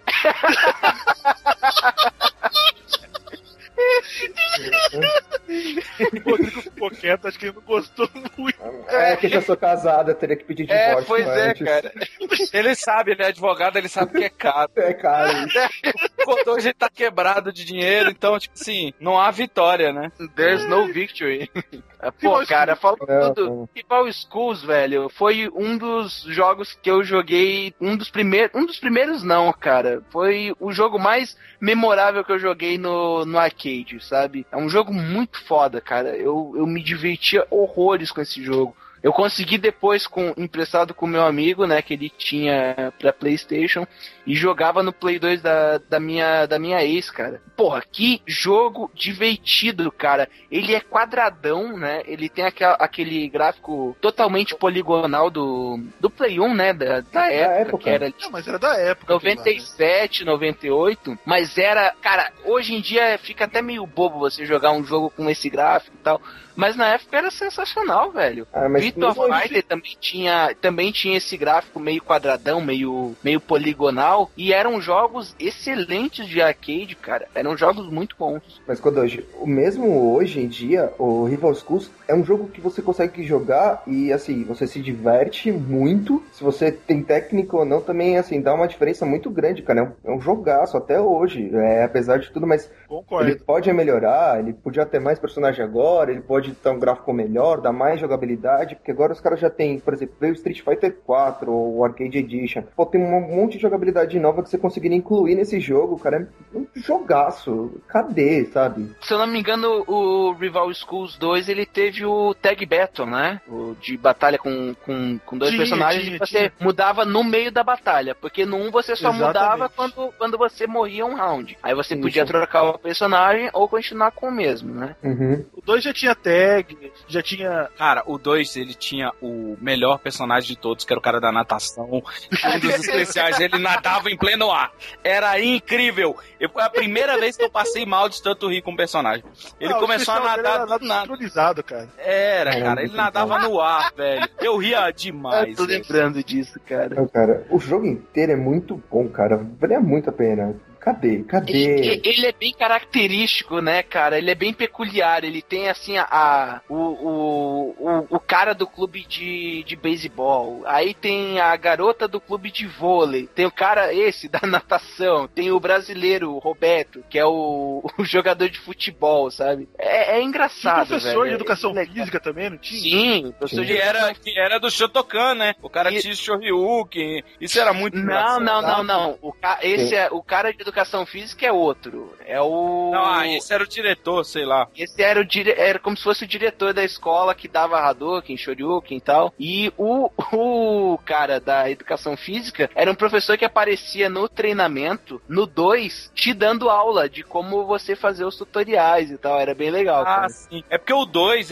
O Rodrigo ficou quieto, acho que ele não gostou muito. Que eu já sou casado, eu teria que pedir divórcio. Pois antes. cara. Ele sabe, ele é advogado, ele sabe que é caro. É caro. O Kodoji tá quebrado de dinheiro, então, tipo assim, não há vitória, né? There's no victory. Pô, cara, falando tudo. Rival Schools, velho, foi um dos jogos que eu joguei, um dos primeiros não, cara. Foi o jogo mais memorável que eu joguei no arcade, sabe? É um jogo muito foda, cara. Eu me divertia horrores com esse jogo. Eu consegui depois, emprestado com meu amigo, né, que ele tinha pra PlayStation, e jogava no Play 2 da minha ex, cara. Porra, que jogo divertido, cara. Ele é quadradão, né, ele tem aquele gráfico totalmente poligonal do Play 1, né, da época. Que era, não, mas era da época. 97, 98, mas era, cara, hoje em dia fica até meio bobo você jogar um jogo com esse gráfico e tal. Mas na época era sensacional, velho. Virtua Fighter também tinha esse gráfico meio quadradão, meio poligonal. E eram jogos excelentes de arcade, cara. Eram jogos muito bons. Mas, Kodoji, mesmo hoje em dia, o Rival Schools é um jogo que você consegue jogar e, assim, você se diverte muito. Se você tem técnica ou não, também, assim, dá uma diferença muito grande, cara. É um jogaço até hoje. Apesar de tudo, mas concordo. Ele pode melhorar, ele podia ter mais personagem agora, ele pode ter um gráfico melhor, dar mais jogabilidade, porque agora os caras já tem, por exemplo, veio o Street Fighter 4 ou o Arcade Edition. Pô, tem um monte de jogabilidade nova que você conseguiria incluir nesse jogo, cara. É um jogaço. Cadê, sabe? Se eu não me engano, o Rival Schools 2, ele teve o Tag Battle, né? O de batalha com dois personagens e você mudava no meio da batalha, porque no 1 você só mudava quando você morria um round. Aí você podia trocar o personagem ou continuar com o mesmo, né? O 2 já tinha tag, já tinha... Cara, o 2, ele tinha o melhor personagem de todos, que era o cara da natação. Um dos especiais, ele nadava em pleno ar. Era incrível. Foi a primeira vez que eu passei mal de tanto rir com o personagem. Ele começou a nadar do nada. Cara. Cara, ele nadava no ar, velho. Eu ria demais. Eu tô lembrando disso, cara. Não, cara, o jogo inteiro é muito bom, cara. Vale muito a pena. Cadê? Ele é bem característico, né, cara? Ele é bem peculiar. Ele tem, assim, o cara do clube de beisebol. Aí tem a garota do clube de vôlei. Tem o cara esse da natação. Tem o brasileiro, o Roberto, que é o jogador de futebol, sabe? É engraçado, tinha professor velho. de educação física também, não tinha? Sim, professor de que era do Shotokan, né? O cara tinha Shoryuken. Isso era muito Não. O cara de educação física é outro. É o... Não, esse era o diretor, sei lá. Esse era como se fosse o diretor da escola que dava Hadouken, Shoryuken e tal. E o cara da educação física era um professor que aparecia no treinamento, no 2, te dando aula de como você fazer os tutoriais e tal. Era bem legal. Cara. Sim. É porque o 2,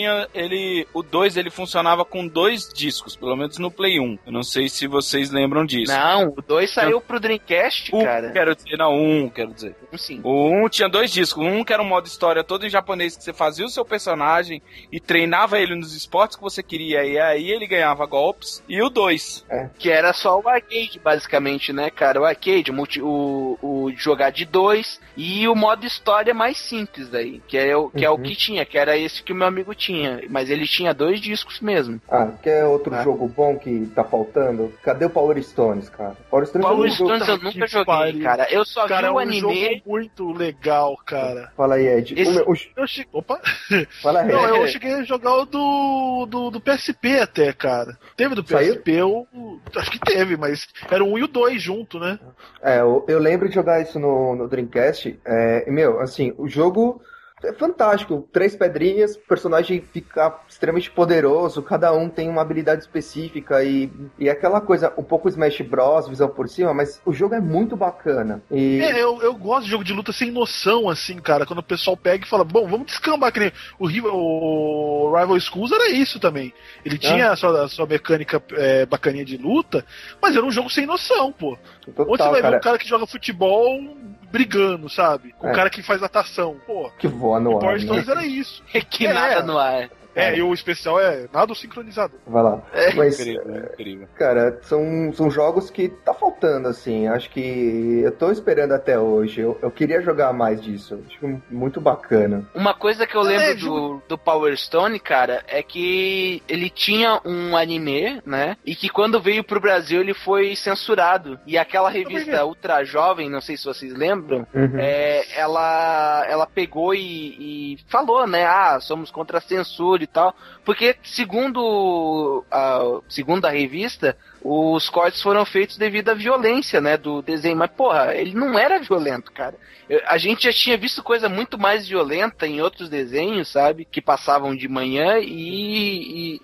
ele funcionava com 2 discos, pelo menos no Play 1. Eu não sei se vocês lembram disso. Não, o 2 saiu pro Dreamcast, cara. Quero dizer. Sim. O 1 tinha 2 discos. Um que era um modo história todo em japonês, que você fazia o seu personagem e treinava ele nos esportes que você queria, e aí ele ganhava golpes. E o 2. Que era só o arcade, basicamente, né, cara? O arcade, o jogar de 2 e o modo história mais simples daí, que é o que tinha, que era esse que o meu amigo tinha. Mas ele tinha 2 discos mesmo. Quer outro jogo bom que tá faltando? Cadê o Power Stones, cara? Power Stones eu nunca joguei, cara. Eu só vi o anime. Jogo muito legal, cara. Fala aí, Ed. Opa! Fala aí. Não, eu cheguei a jogar o do PSP até, cara. Teve do PSP, acho que teve, mas era o 1 e o 2 junto, né? Eu lembro de jogar isso no Dreamcast. O jogo é fantástico. 3 pedrinhas, o personagem fica extremamente poderoso, cada um tem uma habilidade específica e aquela coisa, um pouco Smash Bros, visão por cima, mas o jogo é muito bacana. Eu gosto de jogo de luta sem noção, assim, cara, quando o pessoal pega e fala, bom, vamos descambar, que nem o Rival Schools era isso também. Ele tinha a sua mecânica bacaninha de luta, mas era um jogo sem noção, pô. Total, onde você vai ver um cara que joga futebol brigando, sabe? Com o cara que faz natação, pô. Que voa no ar. Power Stones era isso. Que nada no ar. E o especial é nada sincronizado. Vai lá. Mas, incrível. Cara, são jogos que tá faltando, assim. Acho que eu tô esperando até hoje. Eu queria jogar mais disso. Acho muito bacana. Uma coisa que eu lembro do Power Stone, cara, é que ele tinha um anime, né? E que quando veio pro Brasil ele foi censurado. E aquela revista Ultra Jovem, não sei se vocês lembram, ela pegou e falou, né? Somos contra a censura e tal, porque segundo a revista, os cortes foram feitos devido à violência, né, do desenho, mas porra, ele não era violento, cara. A gente já tinha visto coisa muito mais violenta em outros desenhos, sabe, que passavam de manhã e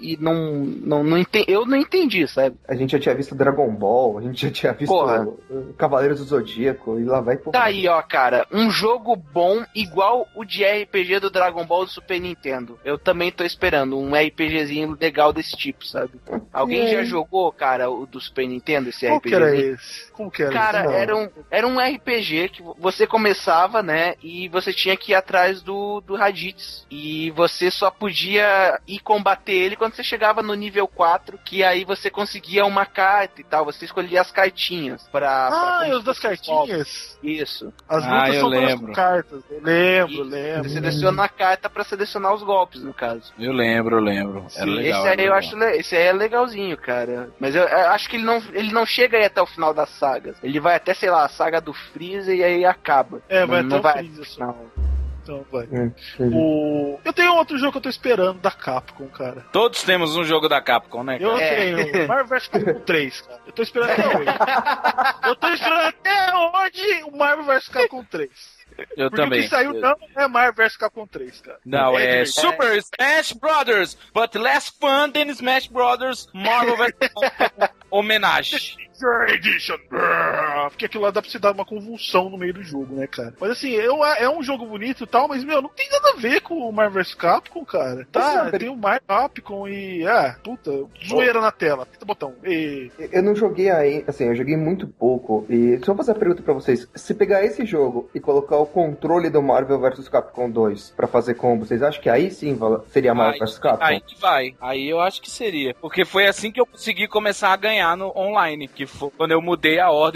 eu não entendi, sabe. A gente já tinha visto Dragon Ball, a gente já tinha visto Cavaleiros do Zodíaco, e lá vai porra. Tá aí, ó, cara, um jogo bom igual o de RPG do Dragon Ball do Super Nintendo. Eu também tô esperando um RPGzinho legal desse tipo, sabe. Alguém já jogou, cara, o do Super Nintendo, esse RPG? Qual que era esse? Como que era? Cara, era um RPG que você começava, né, e você tinha que ir atrás do Raditz. E você só podia ir combater ele quando você chegava no nível 4, que aí você conseguia uma carta e tal, você escolhia as cartinhas pra os das cartinhas? Isso. As lutas são todas com cartas. Eu lembro. Você seleciona a carta pra selecionar os golpes, no caso. Eu lembro. Era legal. Esse aí é legalzinho, cara. Mas eu acho que ele não chega aí até o final das sagas. Ele vai até, sei lá, a saga do Freeza e aí acaba. Vai até o Freeza só. Então vai. Eu tenho outro jogo que eu tô esperando da Capcom, cara. Todos temos um jogo da Capcom, né, cara? Eu tenho. Marvel vs Capcom 3, cara. Eu tô esperando até hoje. O Marvel vs Capcom 3. Eu Porque também. O que saiu não é Marvel vs Capcom 3, cara. Não, é Super Smash Brothers, but less fun than Smash Brothers Marvel vs Capcom homenagem. Edition. Porque aquilo lá dá pra você dar uma convulsão no meio do jogo, né, cara? Mas assim, é um jogo bonito e tal, mas, não tem nada a ver com o Marvel vs Capcom, cara. Tá, tem o Marvel Capcom e... zoeira na tela. Aperta o botão. Eu não joguei aí, assim, eu joguei muito pouco. E só vou fazer a pergunta pra vocês. Se pegar esse jogo e colocar o controle do Marvel vs Capcom 2 pra fazer combo, vocês acham que aí sim seria Marvel vs Capcom? Aí vai. Aí eu acho que seria. Porque foi assim que eu consegui começar a ganhar no online, que foi quando eu mudei a ordem do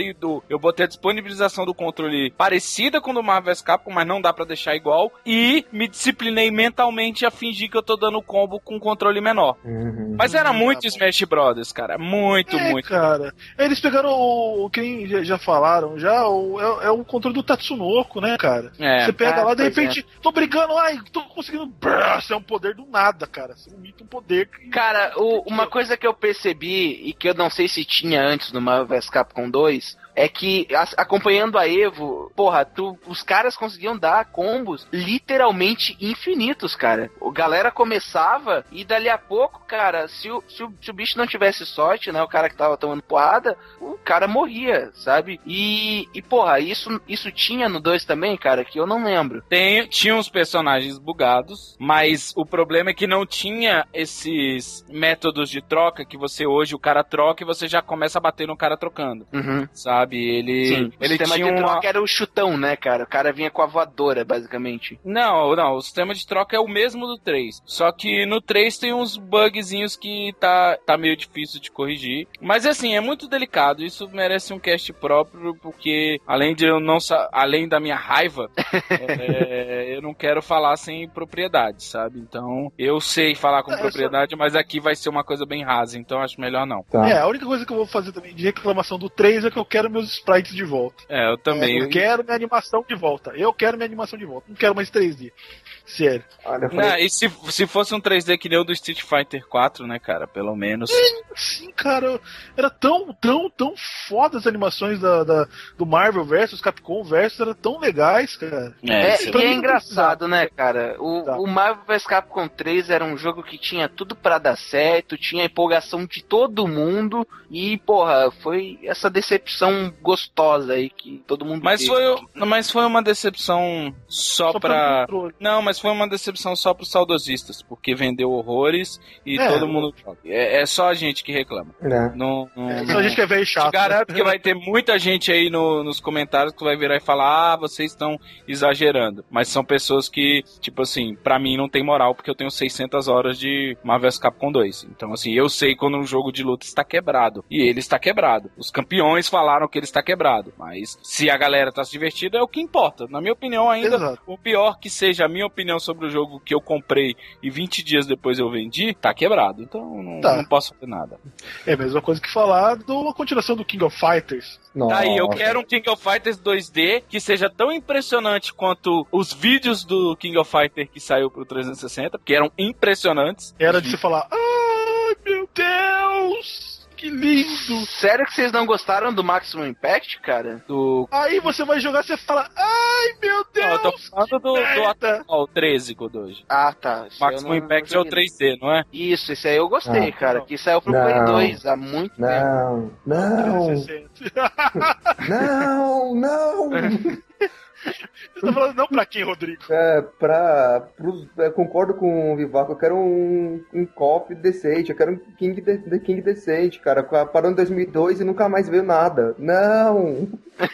eu botei a disponibilização do controle parecida com o do Marvel vs Capcom, mas não dá pra deixar igual, e me disciplinei mentalmente a fingir que eu tô dando combo com um controle menor. Mas era muito Smash Brothers, cara, muito. Cara, eles pegaram quem já falaram, é o controle do Tatsunoko, né, cara? Você pega lá, de repente, tô brigando, tô conseguindo, isso é um poder do nada, cara, você imita um poder que... Cara, uma coisa que eu percebi, e que eu não sei se tinha antes no Marvel vs Capcom 2, é que, acompanhando a Evo, porra, os caras conseguiam dar combos literalmente infinitos, cara. A galera começava e dali a pouco, cara, se o bicho não tivesse sorte, né, o cara que tava tomando porrada, o cara morria, sabe? E porra, isso tinha no 2 também, cara, que eu não lembro. Tinha uns personagens bugados, mas o problema é que não tinha esses métodos de troca que você hoje, o cara troca e você já começa a bater no cara trocando, sabe? Ele sistema tinha de troca era o chutão, né, cara? O cara vinha com a voadora, basicamente. Não, o sistema de troca é o mesmo do 3. Só que no 3 tem uns bugzinhos que tá meio difícil de corrigir. Mas assim, é muito delicado. Isso merece um cast próprio, porque além da minha raiva, eu não quero falar sem propriedade, sabe? Então, eu sei falar com propriedade, mas aqui vai ser uma coisa bem rasa, então acho melhor não. Tá. A única coisa que eu vou fazer também de reclamação do 3 é que eu quero meus sprites de volta. Eu também. Eu quero minha animação de volta. Não quero mais 3D. Sério. E se fosse um 3D que nem o do Street Fighter 4, né, cara? Pelo menos. Sim, cara. Era tão foda as animações do Marvel versus Capcom versus, era tão legais, cara. É engraçado, né, cara? O Marvel vs Capcom 3 era um jogo que tinha tudo pra dar certo, tinha a empolgação de todo mundo e, porra, foi essa decepção gostosa aí que todo mundo mas foi uma decepção só pra... Não, mas foi uma decepção só pros saudosistas, porque vendeu horrores e todo mundo... É só a gente que reclama. Só a gente que é velho chato. Te garanto que vai ter muita gente aí nos comentários que vai virar e falar, vocês estão exagerando. Mas são pessoas que, tipo assim, pra mim não tem moral, porque eu tenho 600 horas de Marvel vs Capcom 2. Então, assim, eu sei quando um jogo de luta está quebrado. E ele está quebrado. Os campeões falaram que ele está quebrado. Mas se a galera tá se divertindo, é o que importa. Na minha opinião, ainda, o pior que seja a minha opinião sobre o jogo que eu comprei e 20 dias depois eu vendi, tá quebrado. Então, não posso fazer nada. É a mesma coisa que falar de uma continuação do King of Fighters. Tá aí, eu quero um King of Fighters 2D que seja tão impressionante quanto os vídeos do King of Fighter que saiu pro 360, porque eram impressionantes. Era de se falar, ai meu Deus! Que lindo! Sério que vocês não gostaram do Maximum Impact, cara? Aí você vai jogar e você fala, ai meu Deus! Eu tô falando do atual 13, Godoji. Ah, tá. Maximum Impact é o 3D, não é? Isso, esse aí eu gostei, cara. Que saiu pro Play 2 há muito tempo. Não! Você tá falando não pra quem, Rodrigo? Concordo com o Vivaco, eu quero um KOF decente, eu quero um King decente, cara. Parou em 2002 e nunca mais veio nada. Não!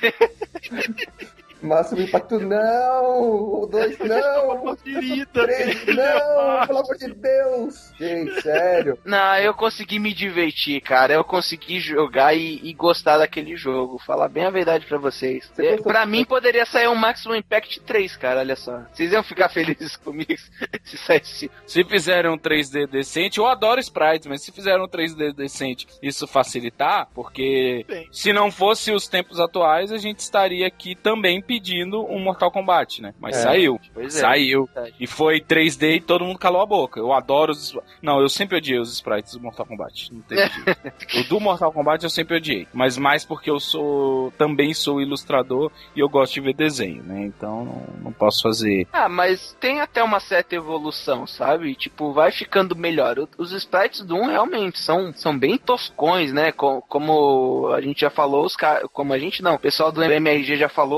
Máximo Impacto, não! O 2, não! O 3, não! Pelo amor de Deus! Gente, sério. Não, eu consegui me divertir, cara. Eu consegui jogar e gostar daquele jogo. Falar bem a verdade pra vocês. Pra mim, poderia sair um Maximum Impact 3, cara, olha só. Vocês iam ficar felizes comigo se saísse. Se fizerem um 3D decente, eu adoro sprites, mas se fizerem um 3D decente, isso facilitar, porque se não fosse os tempos atuais, a gente estaria aqui também pedindo um Mortal Kombat, né? Mas saiu. Saiu. E foi 3D e todo mundo calou a boca. Eu adoro os... Não, eu sempre odiei os sprites do Mortal Kombat. Não tem jeito. O do Mortal Kombat eu sempre odiei. Mas mais porque eu também sou ilustrador e eu gosto de ver desenho, né? Então não posso fazer... mas tem até uma certa evolução, sabe? Tipo, vai ficando melhor. Os sprites do 1 realmente são bem toscões, né? Como a gente já falou, o pessoal do MRG já falou, eram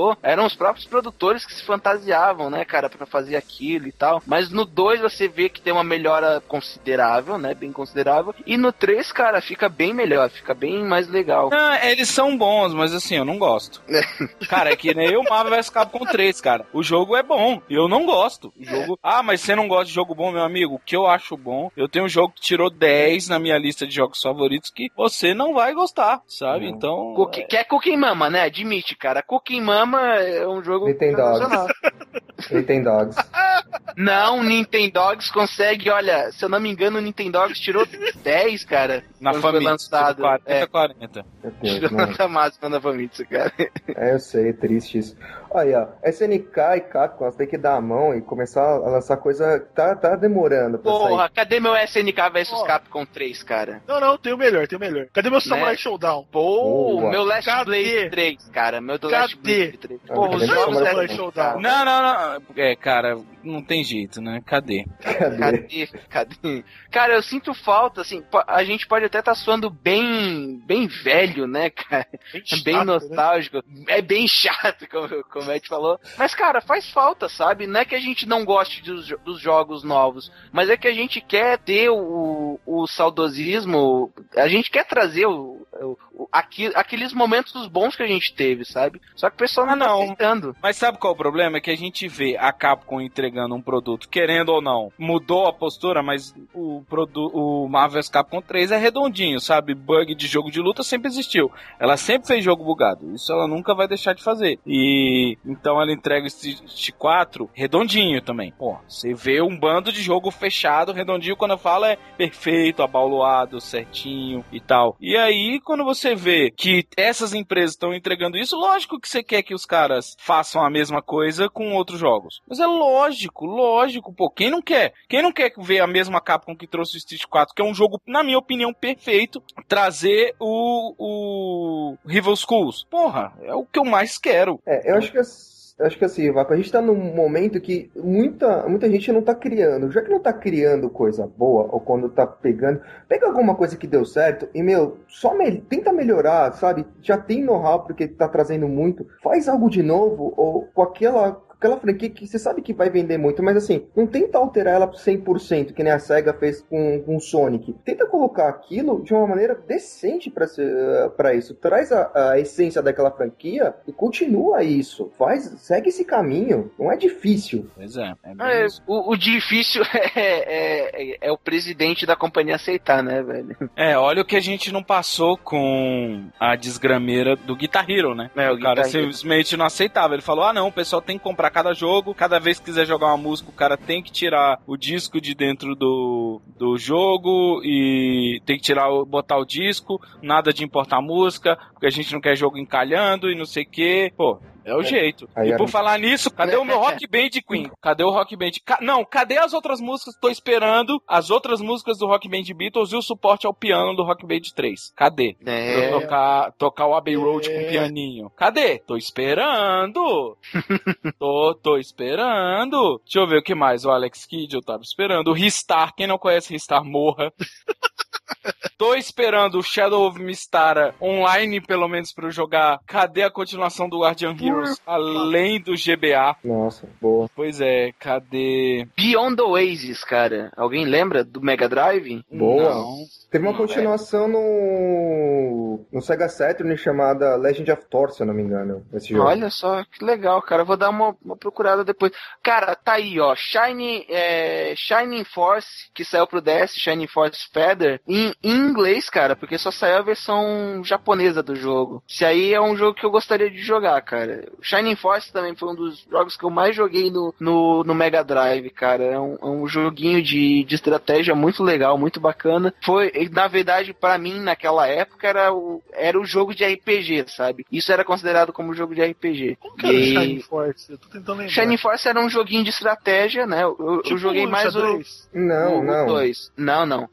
eram os próprios produtores que se fantasiavam, né, cara, pra fazer aquilo e tal. Mas no 2 você vê que tem uma melhora considerável, né, bem considerável. E no 3, cara, fica bem melhor, fica bem mais legal. Não, eles são bons, mas assim, eu não gosto. Cara, é que nem eu Marvel vs Capcom 3, cara. O jogo é bom, e eu não gosto. O jogo... mas você não gosta de jogo bom, meu amigo? O que eu acho bom, eu tenho um jogo que tirou 10 na minha lista de jogos favoritos que você não vai gostar, sabe? Então... Que é Cooking Mama, né? Admite, cara. Cooking Mama é um jogo Nintendo Dogs. Não, Nintendogs consegue, olha, se eu não me engano, o Nintendogs tirou 10, cara. Na família, lançado. 40. Tirou nota máxima na Famitsu, cara. Eu sei, é triste isso. Olha, SNK e Capcom tem que dar a mão e começar a lançar coisa que tá demorando pra sair. Porra, cadê meu SNK vs Capcom 3, cara? Não, tem o melhor. Cadê meu Samurai Showdown? Meu Last Blade 3, cara. Meu Last Blade 3. Porra, os jogos Samurai Showdown. Não. Cara, não tem jeito, né? Cadê? Cara, eu sinto falta, assim, a gente pode até estar soando bem velho, né, cara? Bem nostálgico. Né? É bem chato, como a gente falou. Mas, cara, faz falta, sabe? Não é que a gente não goste dos jogos novos, mas é que a gente quer ter o saudosismo, a gente quer trazer aqueles momentos bons que a gente teve, sabe? Só que o pessoal não tá aceitando. Mas sabe qual é o problema? É que a gente vê a Capcom entregando um produto, querendo ou não, mudou a postura, mas o Marvel vs Capcom 3 é redondinho, sabe? Bug de jogo de luta sempre existiu. Ela sempre fez jogo bugado. Isso ela nunca vai deixar de fazer. E então ela entrega o Street 4 redondinho também. Pô, você vê um bando de jogo fechado, redondinho, quando eu falo é perfeito, abaloado, certinho e tal. E aí, quando você vê que essas empresas estão entregando isso, lógico que você quer que os caras façam a mesma coisa com outros jogos. Mas é lógico, pô, quem não quer? Quem não quer ver a mesma Capcom que trouxe o Street 4, que é um jogo, na minha opinião, perfeito, trazer o Rival Schools? Porra, é o que eu mais quero. Eu acho que assim, Vaco, a gente tá num momento que muita gente não tá criando. Já que não tá criando coisa boa, ou quando tá pega alguma coisa que deu certo e, tenta melhorar, sabe? Já tem know-how porque tá trazendo muito. Faz algo de novo, ou com aquela franquia que você sabe que vai vender muito, mas assim, não tenta alterar ela 100%, que nem a SEGA fez com Sonic. Tenta colocar aquilo de uma maneira decente pra isso. Traz a essência daquela franquia e continua isso. Segue esse caminho. Não é difícil. Pois é. O difícil é o presidente da companhia aceitar, né, velho? Olha o que a gente não passou com a desgrameira do Guitar Hero, né? O cara simplesmente não aceitava. Ele falou, não, o pessoal tem que comprar cada jogo, cada vez que quiser jogar uma música, o cara tem que tirar o disco de dentro do jogo e tem que botar o disco, nada de importar a música, porque a gente não quer jogo encalhando e não sei o que. Pô, é o jeito. E por falar nisso, cadê o meu Rock Band Queen? Cadê o Rock Band? Cadê as outras músicas? Tô esperando as outras músicas do Rock Band Beatles e o suporte ao piano do Rock Band 3. Cadê? Pra tocar o Abbey Road com pianinho. Cadê? Tô esperando. Tô esperando. Deixa eu ver o que mais. O Alex Kidd eu tava esperando. O Ristar, quem não conhece Ristar, morra. Tô esperando o Shadow of Mistara online, pelo menos, pra eu jogar. Cadê a continuação do Guardian Heroes? Além do GBA. Nossa, boa. Pois é, cadê... Beyond the Oasis, cara. Alguém lembra do Mega Drive? Boa. Não. Teve uma continuação no Sega Saturn chamada Legend of Thor, se eu não me engano. Esse jogo. Olha só, que legal, cara. Vou dar uma procurada depois. Cara, tá aí, ó. Shining Force, que saiu pro DS, Shining Force Feather, em inglês, cara, porque só saiu a versão japonesa do jogo. Esse aí é um jogo que eu gostaria de jogar, cara. Shining Force também foi um dos jogos que eu mais joguei no Mega Drive, cara. É um joguinho de estratégia muito legal, muito bacana. Na verdade, pra mim, naquela época, era o jogo de RPG, sabe? Isso era considerado como jogo de RPG. Como que era o Shining Force? Eu tô tentando lembrar. Shining Force era um joguinho de estratégia, né? Eu joguei mais o 2. Não.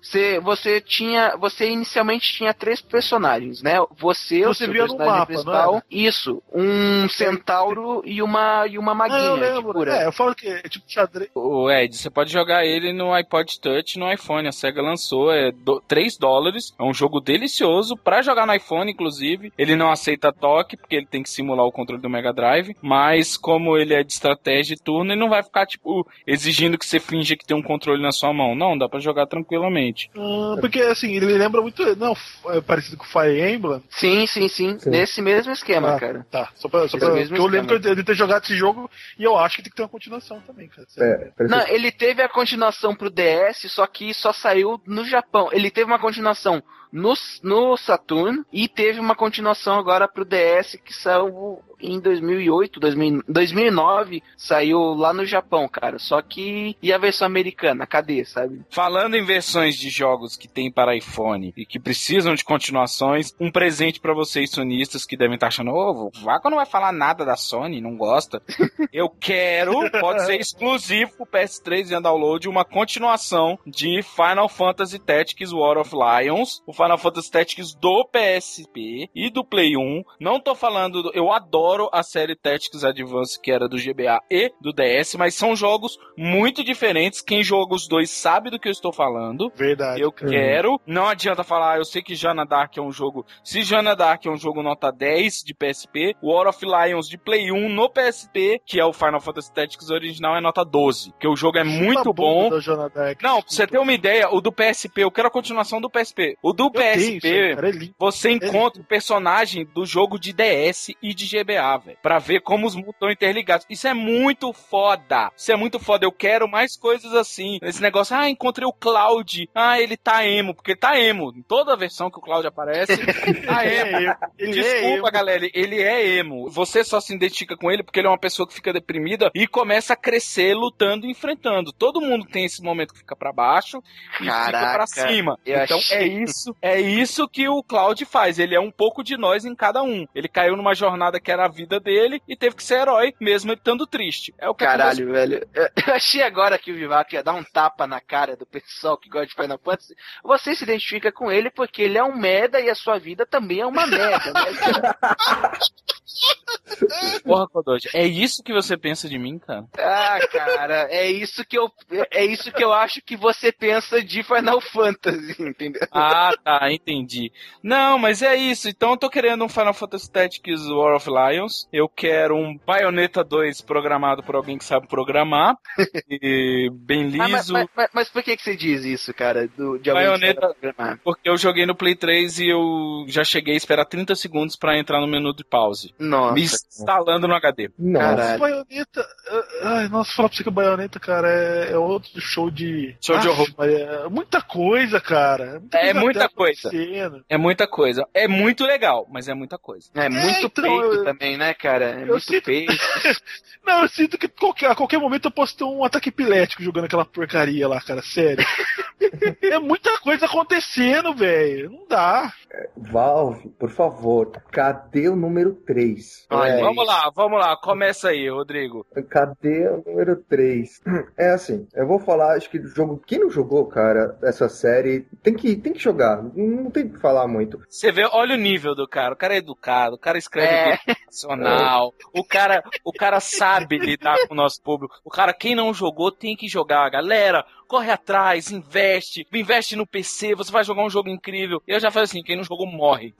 Você inicialmente tinha 3 personagens, né? Você o seu personagem mapa, principal. Isso. Um centauro e uma maguinha. Eu lembro. Eu falo que é tipo xadrez. O Ed, você pode jogar ele no iPod Touch, no iPhone. A SEGA lançou, $3. É um jogo delicioso pra jogar no iPhone. iPhone, inclusive. Ele não aceita toque, porque ele tem que simular o controle do Mega Drive. Mas como ele é de estratégia de turno, ele não vai ficar, tipo, exigindo que você finja que tem um controle na sua mão. Não, dá pra jogar tranquilamente. Porque, assim, ele lembra muito... Não, é parecido com o Fire Emblem? Sim. Nesse mesmo esquema, cara. Tá, só pra eu lembro de ter jogado esse jogo e eu acho que tem que ter uma continuação também, cara. Não, ele teve a continuação pro DS, só que só saiu no Japão. Ele teve uma continuação no Saturn e teve uma continuação agora pro DS que saiu em 2009, saiu lá no Japão, cara. Só que e a versão americana, cadê, sabe? Falando em versões de jogos que tem para iPhone e que precisam de continuações, um presente pra vocês sonistas que devem estar achando, o Vaco não vai falar nada da Sony, não gosta. Eu quero, pode ser exclusivo pro PS3 em download, uma continuação de Final Fantasy Tactics War of Lions, o Final Fantasy Tactics do PSP e do Play 1. Não tô falando, eu adoro a série Tactics Advance, que era do GBA e do DS, mas são jogos muito diferentes. Quem joga os dois sabe do que eu estou falando. Verdade. Eu quero. Não adianta falar, eu sei que Janna Dark é um jogo... Se Janna Dark é um jogo nota 10 de PSP, War of Lions de Play 1 no PSP, que é o Final Fantasy Tactics original, é nota 12. Porque o jogo é muito bom. Não, pra você ter uma ideia, o do PSP, eu quero a continuação do PSP. O do PSP, você encontra o personagem do jogo de DS e de GBA, velho. Pra ver como os mundos estão interligados. Isso é muito foda. Isso é muito foda. Eu quero mais coisas assim. Esse negócio, encontrei o Cloud. Ele tá emo. Porque ele tá emo. Em toda a versão que o Cloud aparece, tá emo. Desculpa, galera. Ele é emo. Você só se identifica com ele porque ele é uma pessoa que fica deprimida e começa a crescer lutando e enfrentando. Todo mundo tem esse momento que fica pra baixo e fica pra cima. Então é isso que o Cloud faz. Ele é um pouco de nós em cada um. Ele caiu numa jornada que era a vida dele e teve que ser herói, mesmo ele estando triste. É o que Caralho, velho. Eu achei agora que o Vivaco ia dar um tapa na cara do pessoal que gosta de Final Fantasy. Você se identifica com ele porque ele é um merda e a sua vida também é uma merda. Né? Porra, Kodoji, é isso que você pensa de mim, cara? Cara, é isso que eu acho que você pensa de Final Fantasy, entendeu? Tá, entendi. Não, mas é isso. Então eu tô querendo um Final Fantasy Tactics War of Lions. Eu quero um Bayonetta 2 programado por alguém que sabe programar. E bem liso. Mas por que você diz isso, cara? De Bayonetta, porque eu joguei no Play 3 e eu já cheguei a esperar 30 segundos pra entrar no menu de pause. Nossa. Me instalando no HD. Nossa, Bayonetta. Nossa, falar pra você que o Bayonetta, cara, é outro show de horror. É muita coisa, cara. É muita coisa. É muita coisa. É muito legal, mas é muita coisa. É muito peito também, né, cara? É muito peito. Não, eu sinto que a qualquer momento eu posso ter um ataque epilético jogando aquela porcaria lá, cara, sério. É muita coisa acontecendo, velho. Não dá. Valve, por favor, cadê o número 3? Vamos lá. Começa aí, Rodrigo. Cadê o número 3? É assim, eu vou falar, acho que o jogo... Quem não jogou, cara, essa série, tem que jogar. Não tem que falar muito. Você vê, olha o nível do cara. O cara é educado, o cara escreve nacional. O cara sabe lidar com o nosso público. O cara, quem não jogou, tem que jogar. Galera, corre atrás, investe no PC, você vai jogar um jogo incrível. Eu já falei assim, quem não jogou morre.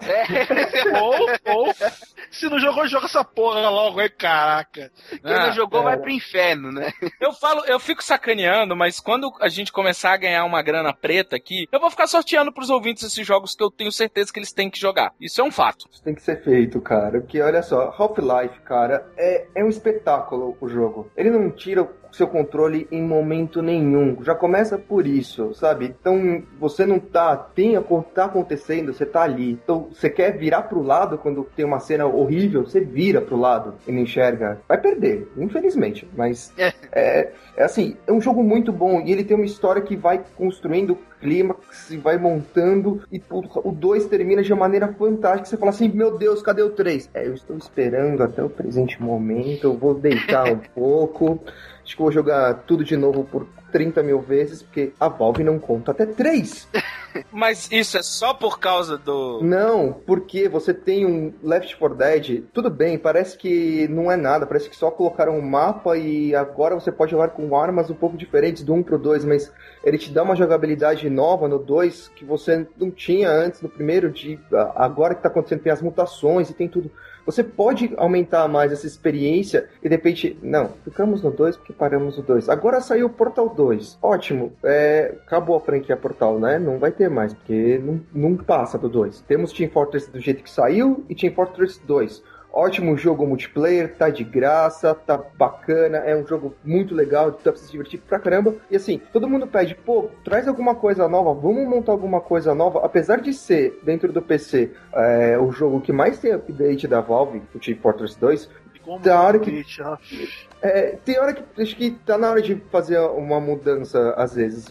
Ou se não jogou, joga essa porra logo aí, caraca. Quem não jogou vai pro inferno, né? Eu fico sacaneando, mas quando a gente começar a ganhar uma grana preta aqui, eu vou ficar sorteando pros ouvintes esses jogos que eu tenho certeza que eles têm que jogar. Isso é um fato. Isso tem que ser feito, cara. Porque olha só, Half-Life, cara, é um espetáculo o jogo. Ele não tira seu controle em momento nenhum. Já começa por isso, sabe? Então, você não tá acontecendo, você tá ali. Então, você quer virar pro lado quando tem uma cena horrível, você vira pro lado e não enxerga. Vai perder, infelizmente. Mas é assim, é um jogo muito bom e ele tem uma história que vai construindo clímax e vai montando e o 2 termina de uma maneira fantástica. Você fala assim, meu Deus, cadê o 3? Eu estou esperando até o presente momento, eu vou deitar um pouco. Acho que eu vou jogar tudo de novo por 30 mil vezes, porque a Valve não conta até 3. Mas isso é só por causa do... Não, porque você tem um Left 4 Dead, tudo bem, parece que não é nada, parece que só colocaram um mapa e agora você pode jogar com armas um pouco diferentes do 1 pro 2, mas ele te dá uma jogabilidade nova no 2 que você não tinha antes no primeiro, agora que tá acontecendo, tem as mutações e tem tudo. Você pode aumentar mais essa experiência e de repente, não, ficamos no 2 porque paramos no 2. Agora saiu o Portal 2. Ótimo, acabou a franquia Portal, né? Não vai ter mais, porque não passa do 2. Temos Team Fortress do jeito que saiu e Team Fortress 2. Ótimo jogo multiplayer, tá de graça, tá bacana, é um jogo muito legal, dá pra se divertir pra caramba. E assim, todo mundo pede, pô, traz alguma coisa nova, vamos montar alguma coisa nova. Apesar de ser, dentro do PC, o jogo que mais tem update da Valve, o Team Fortress 2, tem hora que... tem hora que acho que tá na hora de fazer uma mudança, às vezes,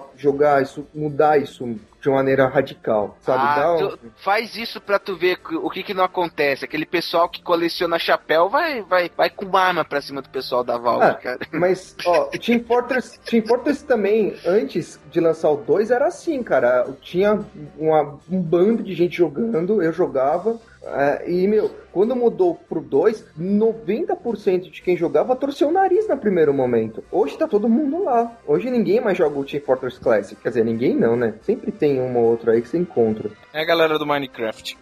mudar isso de uma maneira radical, sabe? Faz isso pra tu ver o que não acontece. Aquele pessoal que coleciona chapéu vai com arma pra cima do pessoal da Valve, cara. Mas, ó, Team Fortress também, antes de lançar o 2, era assim, cara. Tinha um bando de gente jogando, eu jogava, e, quando mudou pro 2, 90% de quem jogava torceu o nariz no primeiro momento. Hoje tá todo mundo lá. Hoje ninguém mais joga o Team Fortress Classic. Quer dizer, ninguém não, né? Sempre tem um ou outro aí que você encontra. É a galera do Minecraft.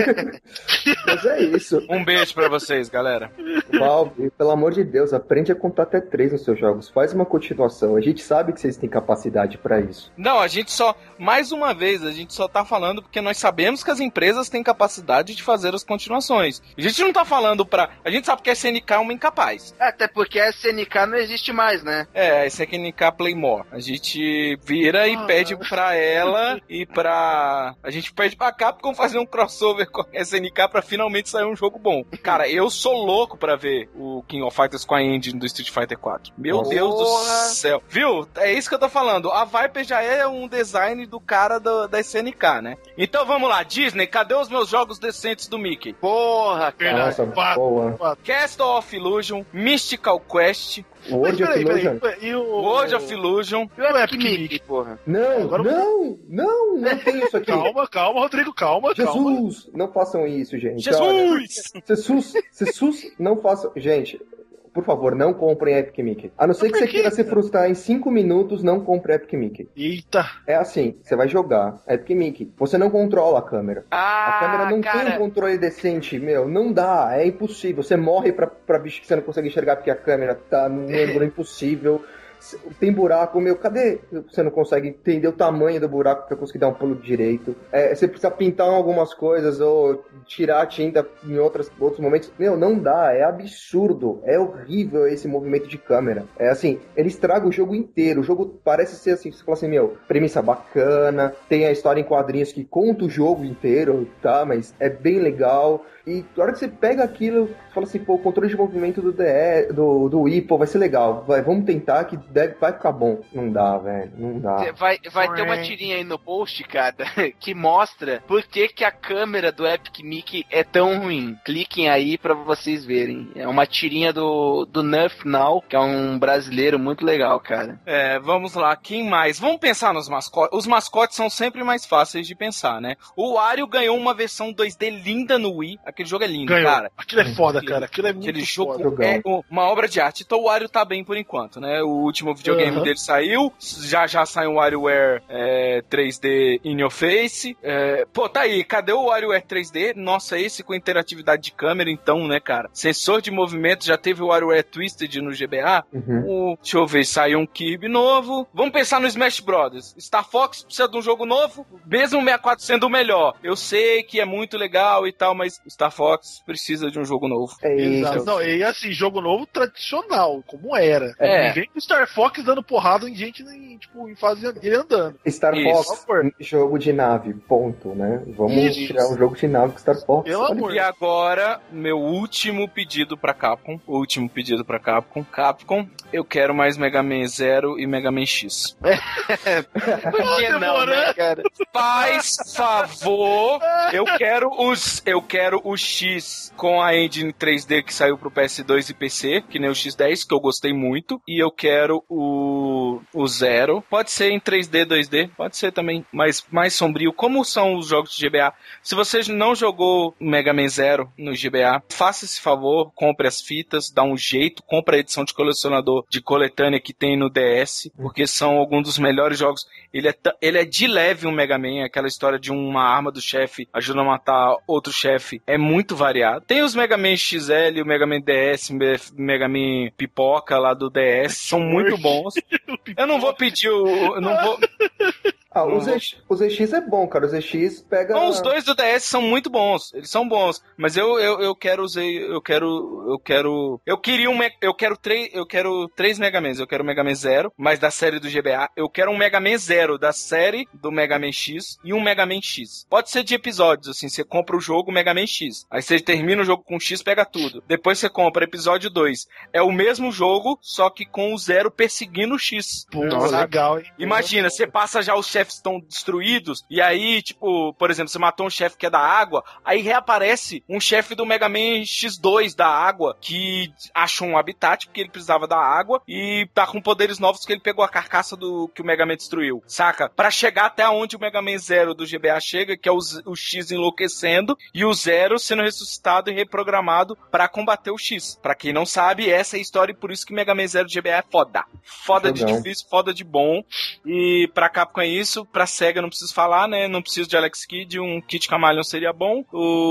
Mas é isso. Um beijo pra vocês, galera. Valve, pelo amor de Deus, aprende a contar até 3 nos seus jogos. Faz uma continuação. A gente sabe que vocês têm capacidade pra isso. Não, a gente só... Mais uma vez, a gente só tá falando porque nós sabemos que as empresas têm capacidade de fazer as continuações. A gente não tá falando pra... A gente sabe que a SNK é uma incapaz. Até porque a SNK não existe mais, né? A SNK Playmore. A gente vira e pede pra ela e pra... A gente pede pra Capcom fazer um crossover com a SNK pra finalmente sair um jogo bom. Cara, eu sou louco pra ver o King of Fighters com a engine do Street Fighter 4. Meu Deus do céu. Viu? É isso que eu tô falando. A Viper já é um design do cara da SNK, né? Então vamos lá. Disney, cadê os meus jogos decentes do Mickey? Porra, cara. Nossa, boa. Castle of Illusion, Mystical Quest, World of Illusion. World of Illusion. E o Epic Mickey, porra. Não tem isso aqui. Calma, Rodrigo, calma. Jesus, não façam isso, gente. Jesus! Jesus, não façam... Gente, por favor, não comprem Epic Mickey. A não ser que você queira se frustrar em 5 minutos, não compre Epic Mickey. Eita! É assim, você vai jogar Epic Mickey, você não controla a câmera. A câmera não tem um controle decente, não dá, é impossível. Você morre pra bicho que você não consegue enxergar porque a câmera tá num ângulo impossível. Tem buraco, cadê? Você não consegue entender o tamanho do buraco pra conseguir dar um pulo direito. Você precisa pintar algumas coisas ou tirar a tinta em outros momentos. Não dá, é absurdo. É horrível esse movimento de câmera. É assim, ele estraga o jogo inteiro. O jogo parece ser assim, você fala assim, premissa bacana, tem a história em quadrinhos que conta o jogo inteiro, tá? Mas é bem legal. E na hora que você pega aquilo, você fala assim, o controle de movimento do Wii, vai ser legal. Vamos tentar que vai ficar bom. Não dá, velho. Não dá. Vai ter uma tirinha aí no post, cara, que mostra por que a câmera do Epic Mickey é tão ruim. Cliquem aí pra vocês verem. É uma tirinha do Nerf Now, que é um brasileiro muito legal, cara. Vamos lá. Quem mais? Vamos pensar nos mascotes. Os mascotes são sempre mais fáceis de pensar, né? O Wario ganhou uma versão 2D linda no Wii. Aquele jogo é lindo, cara. Aquilo é foda, cara. Aquilo é muito Aquele jogo foda. É uma obra de arte. Então o Wario tá bem por enquanto, né? O último videogame dele saiu. Já saiu o WarioWare 3D In Your Face. Tá aí. Cadê o WarioWare 3D? Nossa, esse com interatividade de câmera, então, né, cara? Sensor de movimento. Já teve o WarioWare Twisted no GBA. Deixa eu ver. Saiu um Kirby novo. Vamos pensar no Smash Brothers. Star Fox precisa de um jogo novo. Mesmo o 64 sendo o melhor. Eu sei que é muito legal e tal, mas Star Fox precisa de um jogo novo. Exato. Não, e assim, jogo novo tradicional, como era. E vem com Star Fox dando porrada em gente em fase ele andando. Star Fox, jogo de nave, ponto, né? Vamos tirar um jogo de nave com Star Fox. E agora, meu último pedido pra Capcom. Capcom, eu quero mais Mega Man Zero e Mega Man X. Por que não, né, cara? Faz favor, eu quero o X com a engine 3D que saiu pro PS2 e PC, que nem o X10, que eu gostei muito, e eu quero quero o Zero. Pode ser em 3D, 2D, pode ser também mais sombrio. Como são os jogos de GBA? Se você não jogou Mega Man Zero no GBA, faça esse favor, compre as fitas, dá um jeito, compre a edição de colecionador de coletânea que tem no DS, porque são alguns dos melhores jogos. Ele é de leve um Mega Man, aquela história de uma arma do chefe ajuda a matar outro chefe, é muito variado. Tem os Mega Man XL, o Mega Man DS, Mega Man Pipoca lá do DS, são muito bons. Eu não vou pedir O ZX é bom, cara. O ZX pega... Não, os dois do DS são muito bons. Eles são bons. Mas eu quero três Mega Mans. Eu quero o Mega Man Zero, mas da série do GBA. Eu quero um Mega Man Zero da série do Mega Man X e um Mega Man X. Pode ser de episódios, assim. Você compra o jogo Mega Man X. Aí você termina o jogo com X, pega tudo. Depois você compra episódio 2. É o mesmo jogo, só que com o Zero perseguindo o X. Pô, legal, hein? Imagina, você passa já os chefes estão destruídos, e aí, tipo, por exemplo, você matou um chefe que é da água, aí reaparece um chefe do Mega Man X2 da água, que achou um habitat, porque ele precisava da água, e tá com poderes novos porque ele pegou a carcaça que o Mega Man destruiu, saca? Pra chegar até onde o Mega Man Zero do GBA chega, que é o X enlouquecendo, e o Zero sendo ressuscitado e reprogramado pra combater o X. Pra quem não sabe, essa é a história, e por isso que Mega Man Zero do GBA é foda. Foda de difícil, foda de bom, e pra Capcom é isso. Pra SEGA não preciso falar, né? Não preciso de Alex Kidd, um Kid Chameleon seria bom.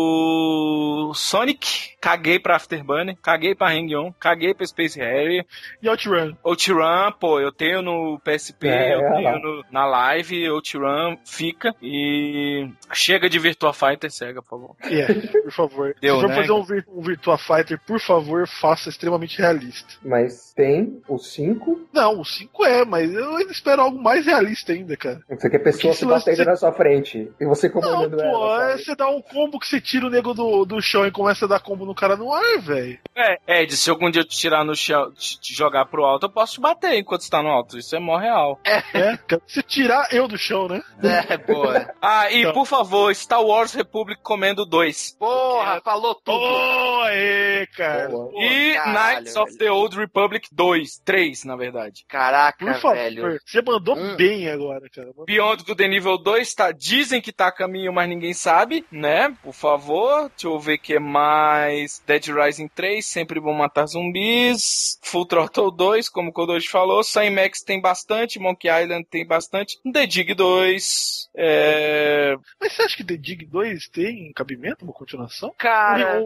O Sonic, caguei pra Afterburner, caguei pra Hang-On, caguei pra Space Harrier. E OutRun? OutRun, pô, eu tenho no PSP, eu tenho na Live, OutRun fica. E chega de Virtua Fighter, SEGA, por favor. Por favor. Deu, se for né? fazer um Virtua Fighter, por favor, faça extremamente realista. Mas tem o 5? Não, o 5 mas eu ainda espero algo mais realista ainda, cara. Você quer pessoa se batendo na sua frente e você comandando ela. Pô, você dá um combo que você tira o nego do chão e começa a dar combo no cara no ar, velho. Ed, se algum dia eu te tirar no chão, te jogar pro alto, eu posso te bater enquanto você tá no alto. Isso é mó real. Se tirar eu do chão, né? Boa. E então, por favor, Star Wars Republic Commando 2. Porra, falou tudo. Cara. E Knights of the Old Republic 3, na verdade. Caraca, por favor, velho. Você mandou bem agora, cara. Beyond Good and Evil 2 dizem que tá a caminho, mas ninguém sabe, né? Por favor, deixa eu ver o que mais. Dead Rising 3, sempre bom matar zumbis. Full Throttle 2, como o Kodoji falou. Sam Max tem bastante, Monkey Island tem bastante. The Dig 2. Mas você acha que The Dig 2 tem cabimento, uma continuação? Cara,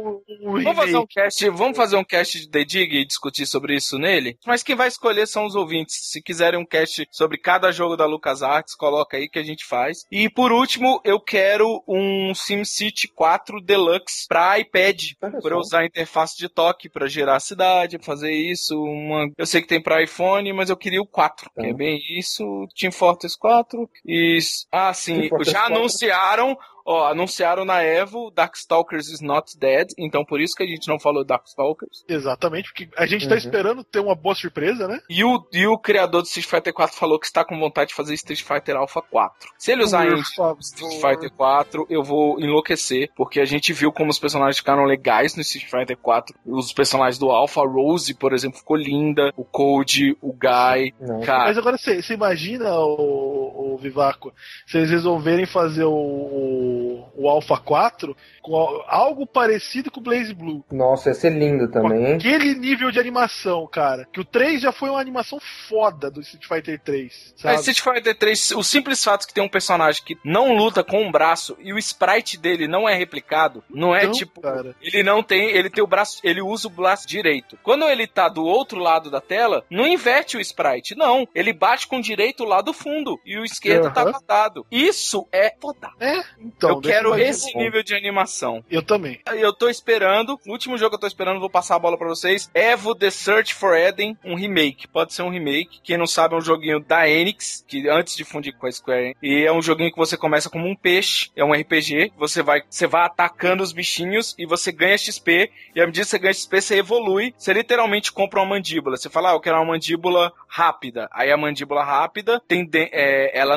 vamos fazer um cast de The Dig e discutir sobre isso nele? Mas quem vai escolher são os ouvintes. Se quiserem um cast sobre cada jogo da LucasArts, coloca aí que a gente faz. E por último, eu quero um SimCity 4 Deluxe pra iPad, pra usar a interface de toque pra gerar a cidade, fazer isso. Eu sei que tem pra iPhone, mas eu queria o 4, que é bem isso. Team Fortress 4 e... sim, já anunciaram... anunciaram na Evo Darkstalkers is not dead, então por isso que a gente não falou Darkstalkers. Exatamente, porque a gente tá esperando ter uma boa surpresa, né? E o criador do Street Fighter 4 falou que está com vontade de fazer Street Fighter Alpha 4. Se ele usar Street Fighter 4, eu vou enlouquecer, porque a gente viu como os personagens ficaram legais no Street Fighter 4. Os personagens do Alpha, Rose, por exemplo, ficou linda, o Code, o Guy. Cara... Mas agora você imagina, o Vivaco, se eles resolverem fazer o Alpha 4 com algo parecido com o Blaze Blue. Nossa, ia ser lindo também. Com aquele nível de animação, cara. Que o 3 já foi uma animação foda do Street Fighter 3. Sabe? Street Fighter 3, o simples fato que tem um personagem que não luta com um braço e o sprite dele não é replicado, não é tipo... Cara. Ele tem o braço, ele usa o braço direito. Quando ele tá do outro lado da tela, não inverte o sprite, não. Ele bate com o direito lá do fundo e o esquerdo tá guardado. Isso é foda. Então, eu quero esse nível de animação. Eu também. Eu tô esperando, o último jogo que eu tô esperando, vou passar a bola pra vocês, Evo The Search for Eden, um remake. Pode ser um remake. Quem não sabe, é um joguinho da Enix, que antes de fundir com a Square, e é um joguinho que você começa como um peixe, é um RPG, você vai atacando os bichinhos e você ganha XP, e à medida que você ganha XP, você evolui, você literalmente compra uma mandíbula. Você fala, eu quero uma mandíbula rápida. Aí a mandíbula rápida, ela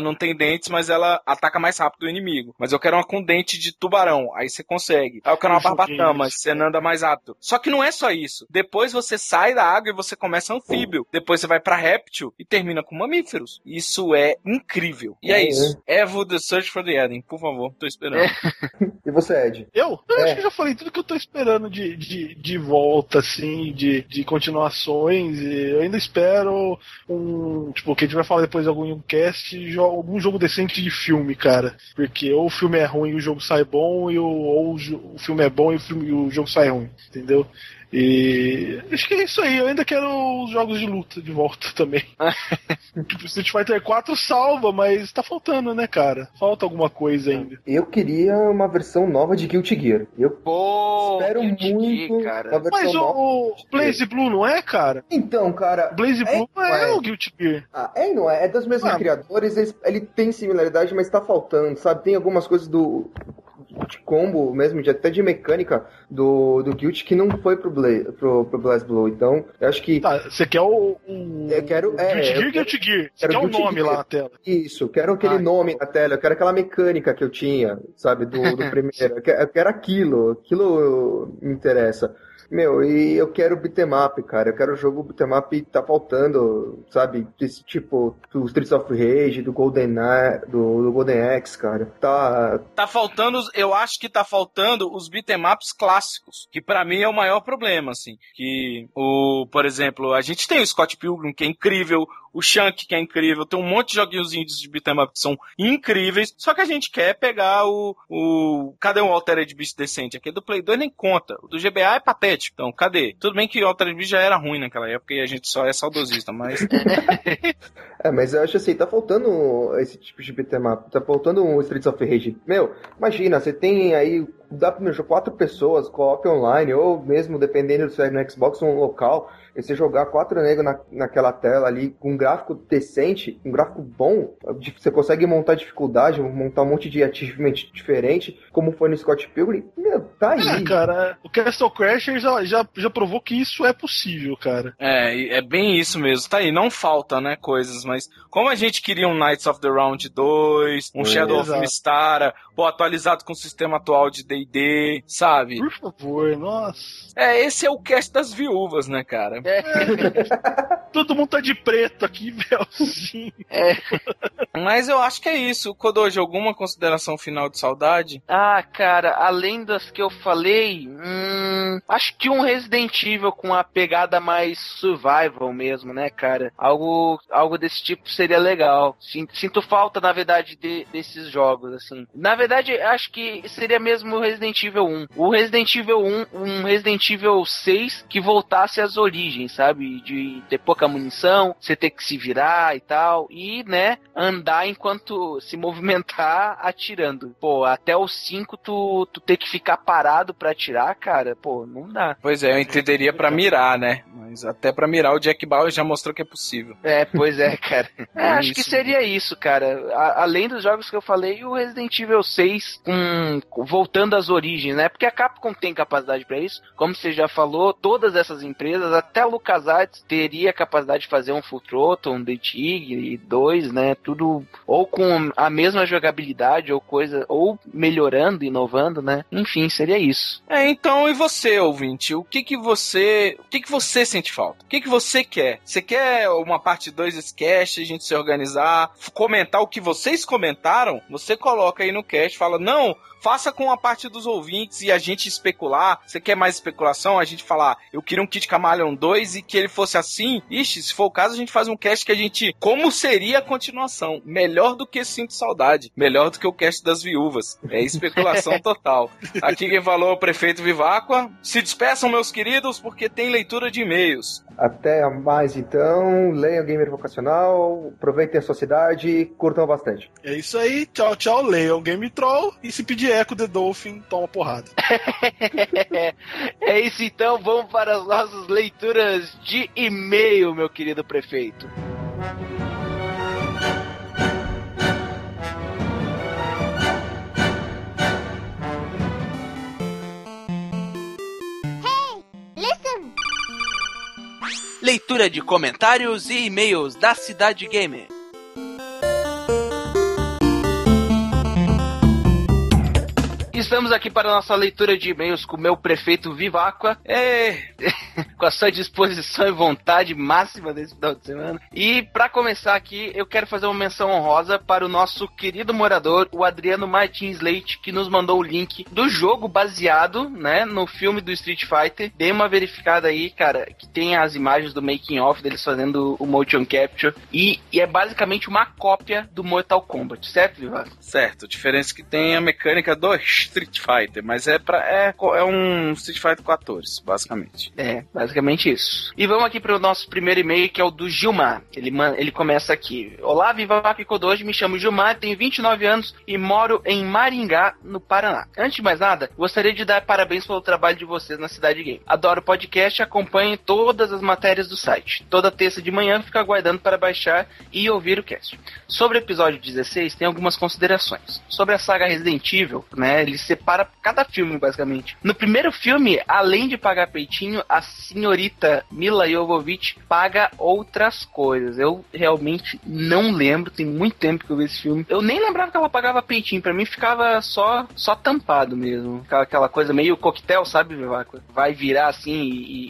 não tem dentes, mas ela ataca mais rápido o inimigo. Mas eu quero uma com dente de tubarão, aí você consegue. Aí eu quero uma barbatama, você anda mais rápido. Só que não é só isso. Depois você sai da água e você começa anfíbio. Depois você vai pra réptil e termina com mamíferos. Isso é incrível. E é isso. Evo, The Search for the Eden, por favor, tô esperando. E você, Ed? Eu acho que eu já falei tudo que eu tô esperando de volta, assim, de continuações. E eu ainda espero tipo, que a gente vai falar depois de algum cast, algum jogo decente de filme, cara. Porque ou o filme é ruim e o jogo sai bom, ou o filme é bom e o jogo sai ruim, entendeu? E acho que é isso aí. Eu ainda quero os jogos de luta de volta também. Tipo, Street Fighter 4 salva, mas tá faltando, né, cara? Falta alguma coisa ainda. Eu queria uma versão nova de Guilty Gear. Eu espero muito uma versão mas nova. O Blaze Blue não é, cara? Então, cara... Blaze Blue é o Guilty Gear. E não é. É dos mesmos criadores. Ele tem similaridade, mas tá faltando, sabe? Tem algumas coisas de combo mesmo, até de mecânica do Guilty que não foi pro BlazBlue. Então, eu acho que... Tá, você quer o eu quero, Guilty Gear. Você quer o nome lá na tela. Isso, eu quero aquele nome na tela, eu quero aquela mecânica que eu tinha, sabe, do primeiro. Eu quero aquilo me interessa. Meu, e eu quero beat'em up, cara. Eu quero o jogo beat'em up e tá faltando, sabe? Desse tipo, do Streets of Rage, do Golden Axe, cara. Tá faltando, eu acho que tá faltando os beat'em ups clássicos, que pra mim é o maior problema, assim. Que, por exemplo, a gente tem o Scott Pilgrim, que é incrível, o Shank, que é incrível, tem um monte de joguinhos indies de beat'em up que são incríveis, só que a gente quer pegar cadê um Altered Beast decente? Aquele do Play 2 nem conta. O do GBA é patético. Então, cadê? Tudo bem que o Altered Beast já era ruim naquela época e a gente só é saudosista, mas... mas eu acho assim, tá faltando esse tipo de beat'em up, tá faltando um Streets of Rage. Meu, imagina, você tem aí, dá pra 4 pessoas, co-op online, ou mesmo, dependendo do se é no Xbox, um local, e você jogar 4 negros naquela tela ali, com um gráfico decente, um gráfico bom, você consegue montar dificuldade, montar um monte de achievement diferente, como foi no Scott Pilgrim, meu, tá aí. Cara, o Castle Crashers já provou que isso é possível, cara. É bem isso mesmo, tá aí, não falta, né, coisas, mas como a gente queria um Knights of the Round 2, um Shadow of Mystara, atualizado com o sistema atual de D&D, sabe? Por favor, nossa. Esse é o cast das viúvas, né, cara? Todo mundo tá de preto aqui, velhozinho. Mas eu acho que é isso. Kodoji, alguma consideração final de saudade? Cara, além das que eu falei, acho que um Resident Evil com a pegada mais survival mesmo, né, cara? Algo desse tipo seria legal. Sinto falta, na verdade, desses jogos, assim. Na verdade, acho que seria mesmo o Resident Evil 1. O Resident Evil 1, um Resident Evil 6 que voltasse às origens, sabe? De ter pouca munição, você ter que se virar e tal, e, né, andar enquanto se movimentar atirando. Pô, até o 5 tu ter que ficar parado pra atirar, cara, pô, não dá. Pois é, eu entenderia pra mirar, né? Mas até pra mirar o Jack Bauer já mostrou que é possível. Pois é, cara. Acho que seria isso, cara. Além dos jogos que eu falei, o Resident Evil 6 voltando às origens, né? Porque a Capcom tem capacidade pra isso. Como você já falou, todas essas empresas, até a LucasArts teria capacidade de fazer um Full Throttle, um The Tigre 2, né? Tudo ou com a mesma jogabilidade ou melhorando, inovando, né? Enfim, seria isso. Então, e você, ouvinte? O que você sente falta? O que você quer? Você quer uma parte 2 desse cast, a gente se organizar, comentar o que vocês comentaram? Você coloca aí no cast, fala, não, faça com a parte dos ouvintes e a gente especular. Você quer mais especulação? A gente falar, eu queria um Kid Chameleon 2 e que ele fosse assim. Ixi, se for o caso, a gente faz um cast que a gente... Como seria a continuação? Melhor do que Sinto Saudade. Melhor do que o cast das viúvas. É especulação total. Aqui quem falou é o Prefeito Viváqua. Se despeçam, meus queridos, porque tem leitura de e-mails. Até mais, então. Leiam Gamer Vocacional. Aproveitem a sociedade e curtam bastante. É isso aí. Tchau, tchau. Leiam Game Troll. E se pedir Echo The Dolphin, toma porrada. É isso, então. Vamos para as nossas leituras de e-mail, meu querido prefeito. Leitura de comentários e e-mails da Cidade Gamer. Estamos aqui para a nossa leitura de e-mails com o meu prefeito Viváqua. Com a sua disposição e vontade máxima desse final de semana. E para começar aqui, eu quero fazer uma menção honrosa para o nosso querido morador, o Adriano Martins Leite, que nos mandou o link do jogo baseado, né, no filme do Street Fighter. Dei uma verificada aí, cara, que tem as imagens do making of deles fazendo o motion capture. E é basicamente uma cópia do Mortal Kombat, certo, Viváqua? Certo, a diferença que tem é a mecânica do Street Fighter, mas é um Street Fighter com atores, basicamente. Basicamente isso. E vamos aqui para o nosso primeiro e-mail, que é o do Gilmar. Ele começa aqui: Olá, Viváqua e Kodoji, me chamo Gilmar, tenho 29 anos e moro em Maringá, no Paraná. Antes de mais nada, gostaria de dar parabéns pelo trabalho de vocês na Cidade Game. Adoro o podcast e acompanho todas as matérias do site. Toda terça de manhã fico aguardando para baixar e ouvir o cast. Sobre o episódio 16, tem algumas considerações. Sobre a saga Resident Evil, né, ele separa cada filme, basicamente. No primeiro filme, além de pagar peitinho, a senhorita Mila Jovovich paga outras coisas. Eu realmente não lembro, tem muito tempo que eu vi esse filme. Eu nem lembrava que ela pagava peitinho, pra mim ficava só tampado mesmo. Ficava aquela coisa meio coquetel, sabe, Viváqua? Vai virar assim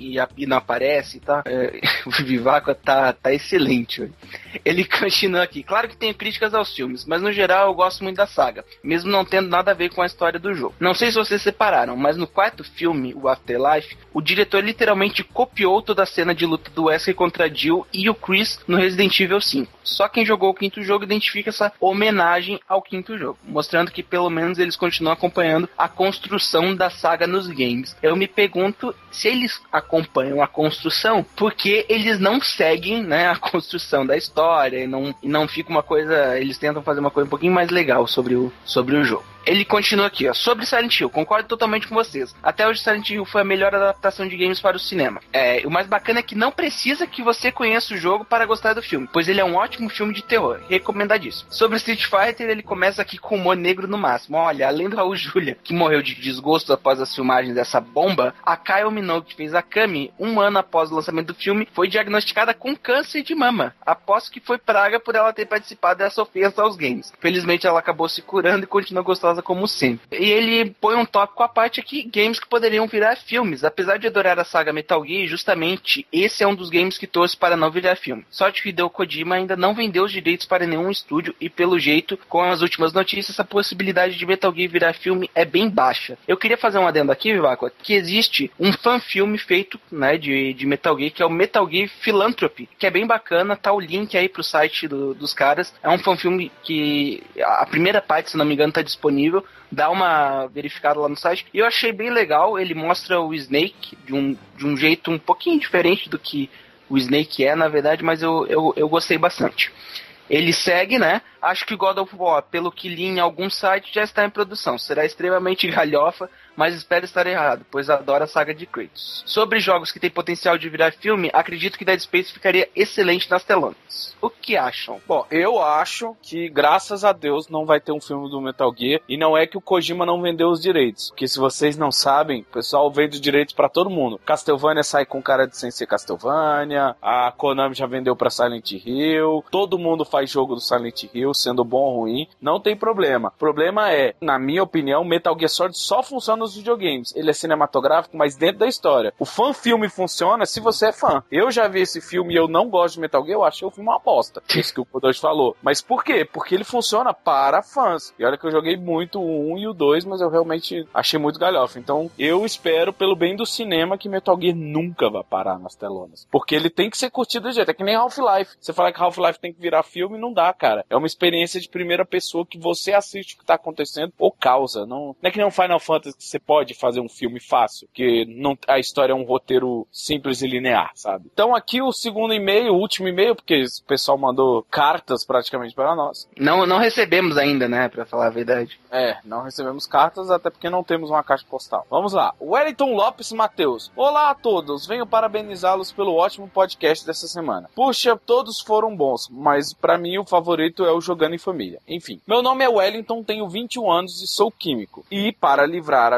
e não aparece e tal. O Viváqua tá excelente, véio. Ele continua aqui: claro que tenho críticas aos filmes, mas no geral eu gosto muito da saga, mesmo não tendo nada a ver com a história do jogo. Não sei se vocês separaram, mas no quarto filme, o Afterlife, o diretor literalmente copiou toda a cena de luta do Wesker contra Jill e o Chris no Resident Evil 5. Só quem jogou o quinto jogo identifica essa homenagem ao quinto jogo, mostrando que pelo menos eles continuam acompanhando a construção da saga nos games. Eu me pergunto se eles acompanham a construção, porque eles não seguem, né, a construção da história e não fica uma coisa, eles tentam fazer uma coisa um pouquinho mais legal sobre o jogo. Ele continua aqui, ó: sobre Silent Hill, concordo totalmente com vocês. Até hoje Silent Hill foi a melhor adaptação de games para o cinema. O mais bacana é que não precisa que você conheça o jogo para gostar do filme, pois ele é um ótimo filme de terror, recomendadíssimo. Sobre Street Fighter, ele começa aqui com humor negro no máximo. Olha, além do Raul Julia, que morreu de desgosto após as filmagens dessa bomba, a Kylie Minogue, que fez a Kami, um ano após o lançamento do filme, foi diagnosticada com câncer de mama. Aposto que foi praga por ela ter participado dessa ofensa aos games. Felizmente ela acabou se curando e continua gostosa como sempre. E ele põe um tópico à parte aqui: games que poderiam virar filmes. Apesar de adorar a saga Metal Gear, justamente esse é um dos games que torço para não virar filme. Sorte que Hideo Kojima ainda não vendeu os direitos para nenhum estúdio e, pelo jeito, com as últimas notícias, a possibilidade de Metal Gear virar filme é bem baixa. Eu queria fazer um adendo aqui, Viváqua, que existe um fan-filme feito, né, de Metal Gear, que é o Metal Gear Philanthropy, que é bem bacana, tá o link aí pro site dos caras. É um fan-filme que a primeira parte, se não me engano, tá disponível. Dá uma verificada lá no site. E eu achei bem legal. Ele mostra o Snake de um jeito um pouquinho diferente do que o Snake é, na verdade, mas eu gostei bastante. Ele segue, né? Acho que God of War, pelo que li em algum site, já está em produção. Será extremamente galhofa, mas espero estar errado, pois adoro a saga de Kratos. Sobre jogos que têm potencial de virar filme, acredito que Dead Space ficaria excelente nas telonas. O que acham? Bom, eu acho que, graças a Deus, não vai ter um filme do Metal Gear, e não é que o Kojima não vendeu os direitos, porque se vocês não sabem, o pessoal vende os direitos pra todo mundo. Castlevania sai com cara de sem ser Castlevania, a Konami já vendeu pra Silent Hill, todo mundo faz jogo do Silent Hill, sendo bom ou ruim, não tem problema. O problema é, na minha opinião, Metal Gear Solid só funciona nos videogames. Ele é cinematográfico, mas dentro da história. O fã-filme funciona se você é fã. Eu já vi esse filme e eu não gosto de Metal Gear, eu achei o filme uma bosta. Isso que o Kodoji falou. Mas por quê? Porque ele funciona para fãs. E olha que eu joguei muito o 1 e o 2, mas eu realmente achei muito galhofa. Então, eu espero, pelo bem do cinema, que Metal Gear nunca vá parar nas telonas. Porque ele tem que ser curtido do jeito. É que nem Half-Life. Você falar que Half-Life tem que virar filme, não dá, cara. É uma experiência de primeira pessoa que você assiste o que tá acontecendo ou causa. Não é que nem um Final Fantasy que você pode fazer um filme fácil, que não, a história é um roteiro simples e linear, sabe? Então aqui o segundo e-mail, o último e-mail, porque o pessoal mandou cartas praticamente para nós. Não recebemos ainda, né, pra falar a verdade. Não recebemos cartas, até porque não temos uma caixa postal. Vamos lá. Wellington Lopes Mateus. Olá a todos, venho parabenizá-los pelo ótimo podcast dessa semana. Puxa, todos foram bons, mas pra mim o favorito é o Jogando em Família. Enfim, meu nome é Wellington, tenho 21 anos e sou químico. E para livrar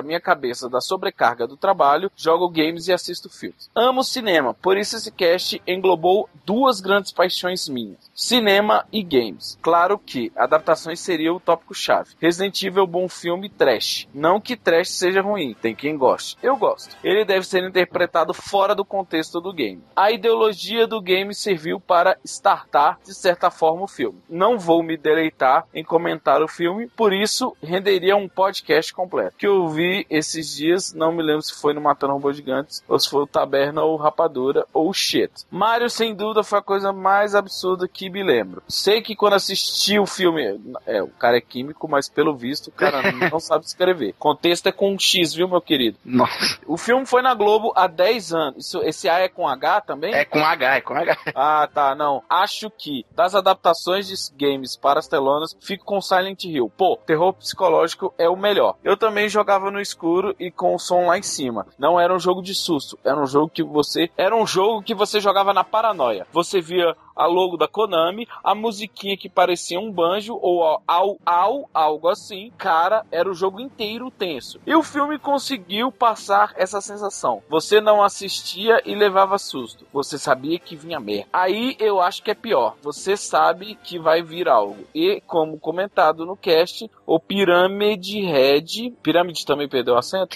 minha cabeça da sobrecarga do trabalho, jogo games e assisto filmes. Amo cinema, por isso esse cast englobou duas grandes paixões minhas: cinema e games. Claro que adaptações seria o tópico-chave. Resident Evil, bom filme, trash. Não que trash seja ruim, tem quem goste. Eu gosto. Ele deve ser interpretado fora do contexto do game. A ideologia do game serviu para startar, de certa forma, o filme. Não vou me deleitar em comentar o filme, por isso renderia um podcast completo. Que eu vi esses dias, não me lembro se foi no Matando Robôs Gigantes, ou se foi o Taberna, ou Rapadura, ou Shit. Mario, sem dúvida, foi a coisa mais absurda que me lembro. Sei que quando assisti o filme, o cara é químico, mas pelo visto o cara não sabe escrever. Contexto é com um X, viu, meu querido? Nossa. O filme foi na Globo há 10 anos. Esse A é com H também? É com H. Ah, tá, não. Acho que das adaptações de games para as telonas, fico com Silent Hill. Pô, terror psicológico é o melhor. Eu também jogava no escuro e com o som lá em cima. Não era um jogo de susto, era um jogo que você jogava na paranoia. Você via a logo da Konami, a musiquinha que parecia um banjo ou algo assim. Cara, era o jogo inteiro tenso. E o filme conseguiu passar essa sensação. Você não assistia e levava susto. Você sabia que vinha merda. Aí eu acho que é pior. Você sabe que vai vir algo. E, como comentado no cast, o Pyramid Head... Pyramid também perdeu o acento?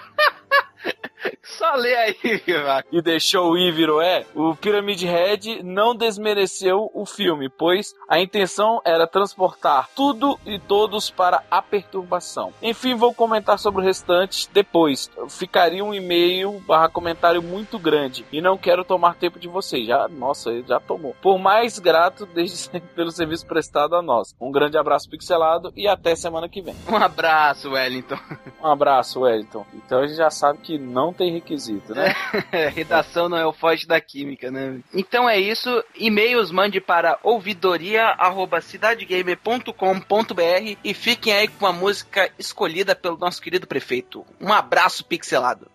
Só lê aí, Vivaco. E deixou o Íviro, o Pyramid Head não desmereceu o filme, pois a intenção era transportar tudo e todos para a perturbação. Enfim, vou comentar sobre o restante depois. Ficaria um e-mail/comentário muito grande e não quero tomar tempo de vocês. Já tomou. Por mais grato desde sempre pelo serviço prestado a nós. Um grande abraço pixelado e até semana que vem. Um abraço, Wellington. Um abraço, Wellington. Então a gente já sabe que não tem requisito, né? Redação não é o forte da química, né? Então é isso. E-mails mande para ouvidoria@cidadegamer.com.br e fiquem aí com a música escolhida pelo nosso querido prefeito. Um abraço pixelado.